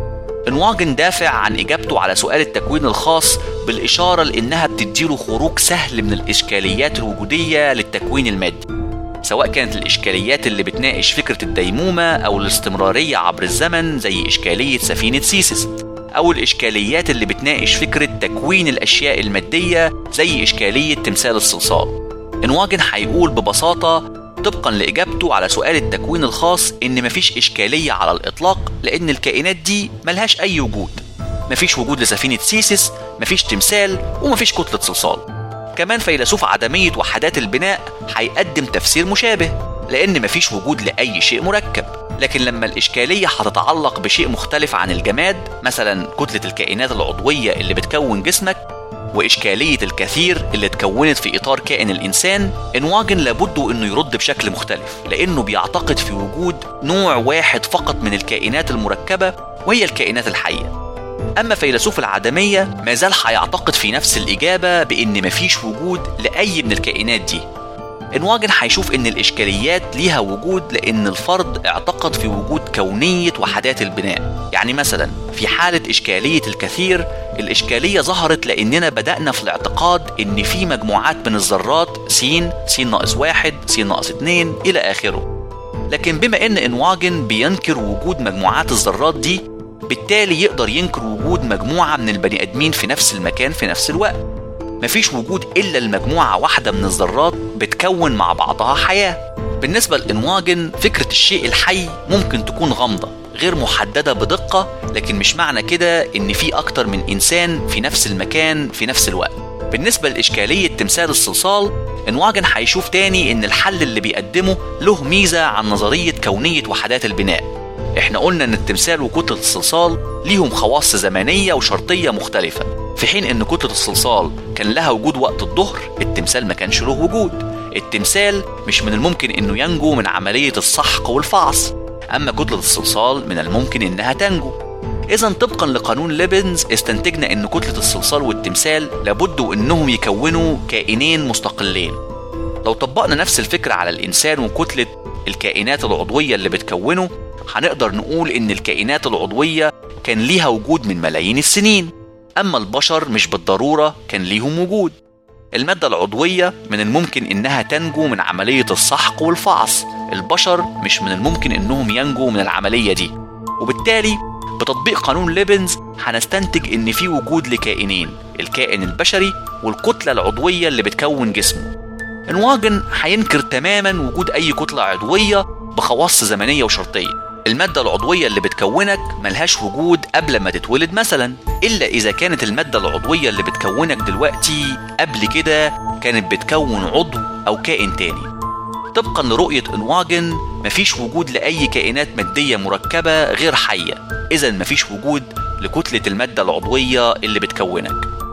انواجن دافع عن إجابته على سؤال التكوين الخاص بالإشارة لأنها بتديله خروج سهل من الإشكاليات الوجودية للتكوين المادي، سواء كانت الإشكاليات اللي بتناقش فكرة الديمومة أو الاستمرارية عبر الزمن زي إشكالية سفينة سيسيس، أو الإشكاليات اللي بتناقش فكرة تكوين الأشياء المادية زي إشكالية تمثال الصلصال. انواجن هيقول ببساطة طبقا لإجابته على سؤال التكوين الخاص إن مفيش إشكالية على الإطلاق، لأن الكائنات دي ملهاش أي وجود. مفيش وجود لسفينة سيسيس، مفيش تمثال، ومفيش كتلة صلصال. كمان فيلسوف عدمية وحدات البناء هيقدم تفسير مشابه، لأن مفيش وجود لأي شيء مركب. لكن لما الإشكالية هتتعلق بشيء مختلف عن الجماد، مثلا كتلة الكائنات العضوية اللي بتكون جسمك، وإشكالية الكثير اللي اتكونت في إطار كائن الإنسان، انواجن لابد إنه يرد بشكل مختلف، لأنه بيعتقد في وجود نوع واحد فقط من الكائنات المركبة، وهي الكائنات الحية. أما فيلسوف العدمية ما زال هيعتقد في نفس الإجابة بإن مفيش وجود لأي من الكائنات دي. انواجن هيشوف إن الإشكاليات ليها وجود لأن الفرد اعتقد في وجود كونية وحدات البناء. يعني مثلا في حالة إشكالية الكثير، الإشكالية ظهرت لأننا بدأنا في الاعتقاد إن في مجموعات من الذرات س س ناقص واحد س ناقص اتنين إلى آخره. لكن بما إن انواجن بينكر وجود مجموعات الذرات دي، بالتالي يقدر ينكر وجود مجموعة من البني آدمين في نفس المكان في نفس الوقت. مفيش وجود إلا المجموعة واحدة من الذرات بتكون مع بعضها حياة. بالنسبة لإنواجن فكرة الشيء الحي ممكن تكون غامضة غير محددة بدقة، لكن مش معنى كده إن في أكتر من إنسان في نفس المكان في نفس الوقت. بالنسبة لإشكالية تمثال الصلصال، انواجن هيشوف تاني إن الحل اللي بيقدمه له ميزة عن نظرية كونية وحدات البناء. احنا قلنا ان التمثال وكتلة الصلصال ليهم خواص زمنية وشرطية مختلفة، في حين ان كتلة الصلصال كان لها وجود وقت الظهر، التمثال ما كانش له وجود. التمثال مش من الممكن انه ينجو من عملية السحق والفعص، اما كتلة الصلصال من الممكن انها تنجو. اذا طبقا لقانون ليبنز استنتجنا ان كتلة الصلصال والتمثال لابد انهم يكونوا كائنين مستقلين. لو طبقنا نفس الفكرة على الانسان وكتلة الكائنات العضوية اللي بتكونه، هنقدر نقول إن الكائنات العضوية كان ليها وجود من ملايين السنين، أما البشر مش بالضرورة كان ليهم وجود. المادة العضوية من الممكن إنها تنجو من عملية السحق والفعص، البشر مش من الممكن إنهم ينجوا من العملية دي. وبالتالي بتطبيق قانون ليبنز هنستنتج إن في وجود لكائنين، الكائن البشري والكتلة العضوية اللي بتكون جسمه. انواجن هينكر تماما وجود أي كتلة عضوية بخواص زمنية وشرطية. المادة العضوية اللي بتكونك ملهاش وجود قبل ما تتولد مثلا، إلا إذا كانت المادة العضوية اللي بتكونك دلوقتي قبل كده كانت بتكون عضو أو كائن تاني. طبقا لرؤية انواجن مفيش وجود لأي كائنات مادية مركبة غير حية، إذن مفيش وجود لكتلة المادة العضوية اللي بتكونك.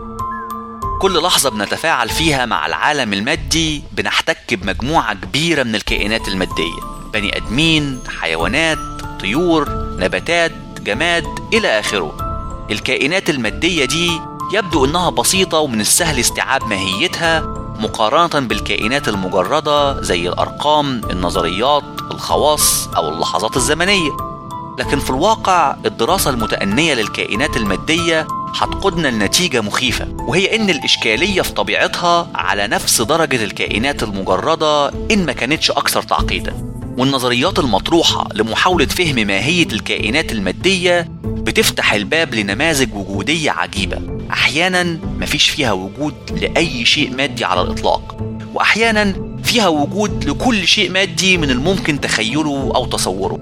كل لحظة بنتفاعل فيها مع العالم المادي بنحتك بمجموعة كبيرة من الكائنات المادية، بني أدمين، حيوانات، طيور، نباتات، جماد إلى آخره. الكائنات المادية دي يبدو إنها بسيطة ومن السهل استيعاب ماهيتها مقارنة بالكائنات المجردة زي الأرقام، النظريات، الخواص أو اللحظات الزمنية. لكن في الواقع الدراسة المتأنية للكائنات المادية هتقودنا لنتيجة مخيفة، وهي إن الإشكالية في طبيعتها على نفس درجة الكائنات المجردة إن ما كانتش أكثر تعقيدا. والنظريات المطروحة لمحاولة فهم ماهية الكائنات المادية بتفتح الباب لنماذج وجودية عجيبة، أحيانا مفيش فيها وجود لأي شيء مادي على الإطلاق، وأحيانا فيها وجود لكل شيء مادي من الممكن تخيله أو تصوره.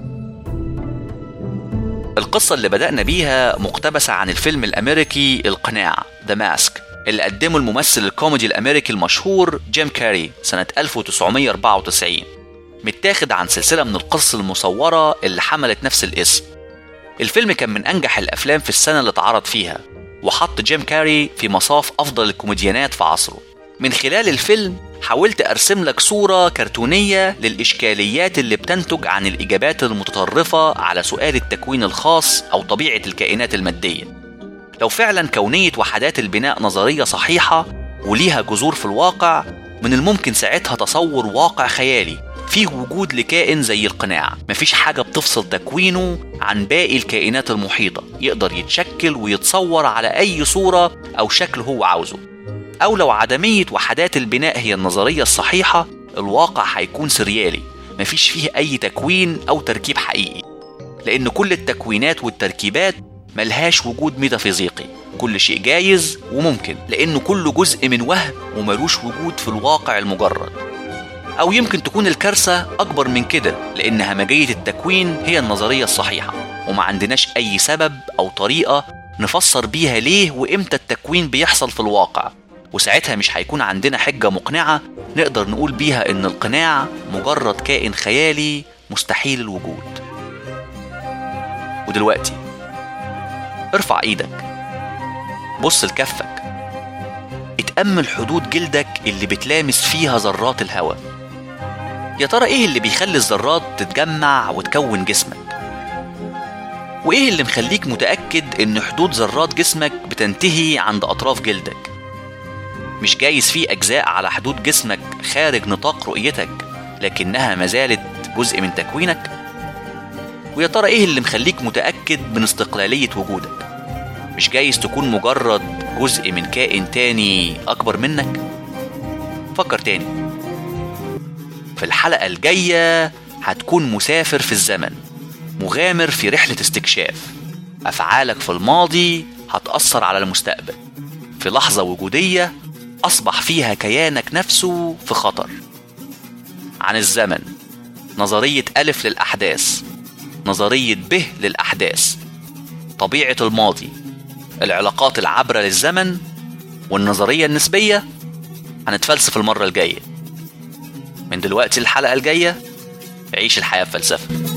القصة اللي بدأنا بيها مقتبسة عن الفيلم الأمريكي القناع The Mask اللي قدمه الممثل الكوميدي الأمريكي المشهور جيم كاري سنة ألف وتسعمية وأربعة وتسعين، متاخد عن سلسلة من القصص المصورة اللي حملت نفس الاسم. الفيلم كان من أنجح الأفلام في السنة اللي اتعرض فيها، وحط جيم كاري في مصاف أفضل الكوميديانات في عصره. من خلال الفيلم حاولت أرسم لك صورة كرتونية للإشكاليات اللي بتنتج عن الإجابات المتطرفة على سؤال التكوين الخاص أو طبيعة الكائنات المادية. لو فعلا كونية وحدات البناء نظرية صحيحة وليها جذور في الواقع، من الممكن ساعتها تصور واقع خيالي فيه وجود لكائن زي القناع، مفيش حاجة بتفصل تكوينه عن باقي الكائنات المحيطة، يقدر يتشكل ويتصور على أي صورة أو شكل هو عاوزه. أو لو عدمية وحدات البناء هي النظرية الصحيحة، الواقع هيكون سريالي، مفيش فيه أي تكوين أو تركيب حقيقي، لأن كل التكوينات والتركيبات ملهاش وجود ميتافيزيقي. كل شيء جايز وممكن، لأنه كل جزء من وهم وملوش وجود في الواقع المجرد. أو يمكن تكون الكارثة أكبر من كده، لأن همجية التكوين هي النظرية الصحيحة، وما عندناش أي سبب أو طريقة نفسر بيها ليه وإمتى التكوين بيحصل في الواقع، وساعتها مش هيكون عندنا حجة مقنعة نقدر نقول بيها إن القناع مجرد كائن خيالي مستحيل الوجود. ودلوقتي ارفع ايدك، بص لكفك، اتأمل حدود جلدك اللي بتلامس فيها ذرات الهواء. يا ترى ايه اللي بيخلي الذرات تتجمع وتكون جسمك؟ وايه اللي مخليك متأكد ان حدود ذرات جسمك بتنتهي عند اطراف جلدك؟ مش جايز فيه اجزاء على حدود جسمك خارج نطاق رؤيتك لكنها ما زالت جزء من تكوينك؟ ويا ترى ايه اللي مخليك متأكد من استقلالية وجودك؟ مش جايز تكون مجرد جزء من كائن تاني اكبر منك؟ فكر تاني. في الحلقة الجاية هتكون مسافر في الزمن، مغامر في رحلة استكشاف. أفعالك في الماضي هتأثر على المستقبل، في لحظة وجودية أصبح فيها كيانك نفسه في خطر. عن الزمن، نظرية ألف للأحداث، نظرية ب للأحداث، طبيعة الماضي، العلاقات العابرة للزمن، والنظرية النسبية. هنتفلسف المرة الجاية. من دلوقتي الحلقة الجاية عيش الحياة بفلسفة.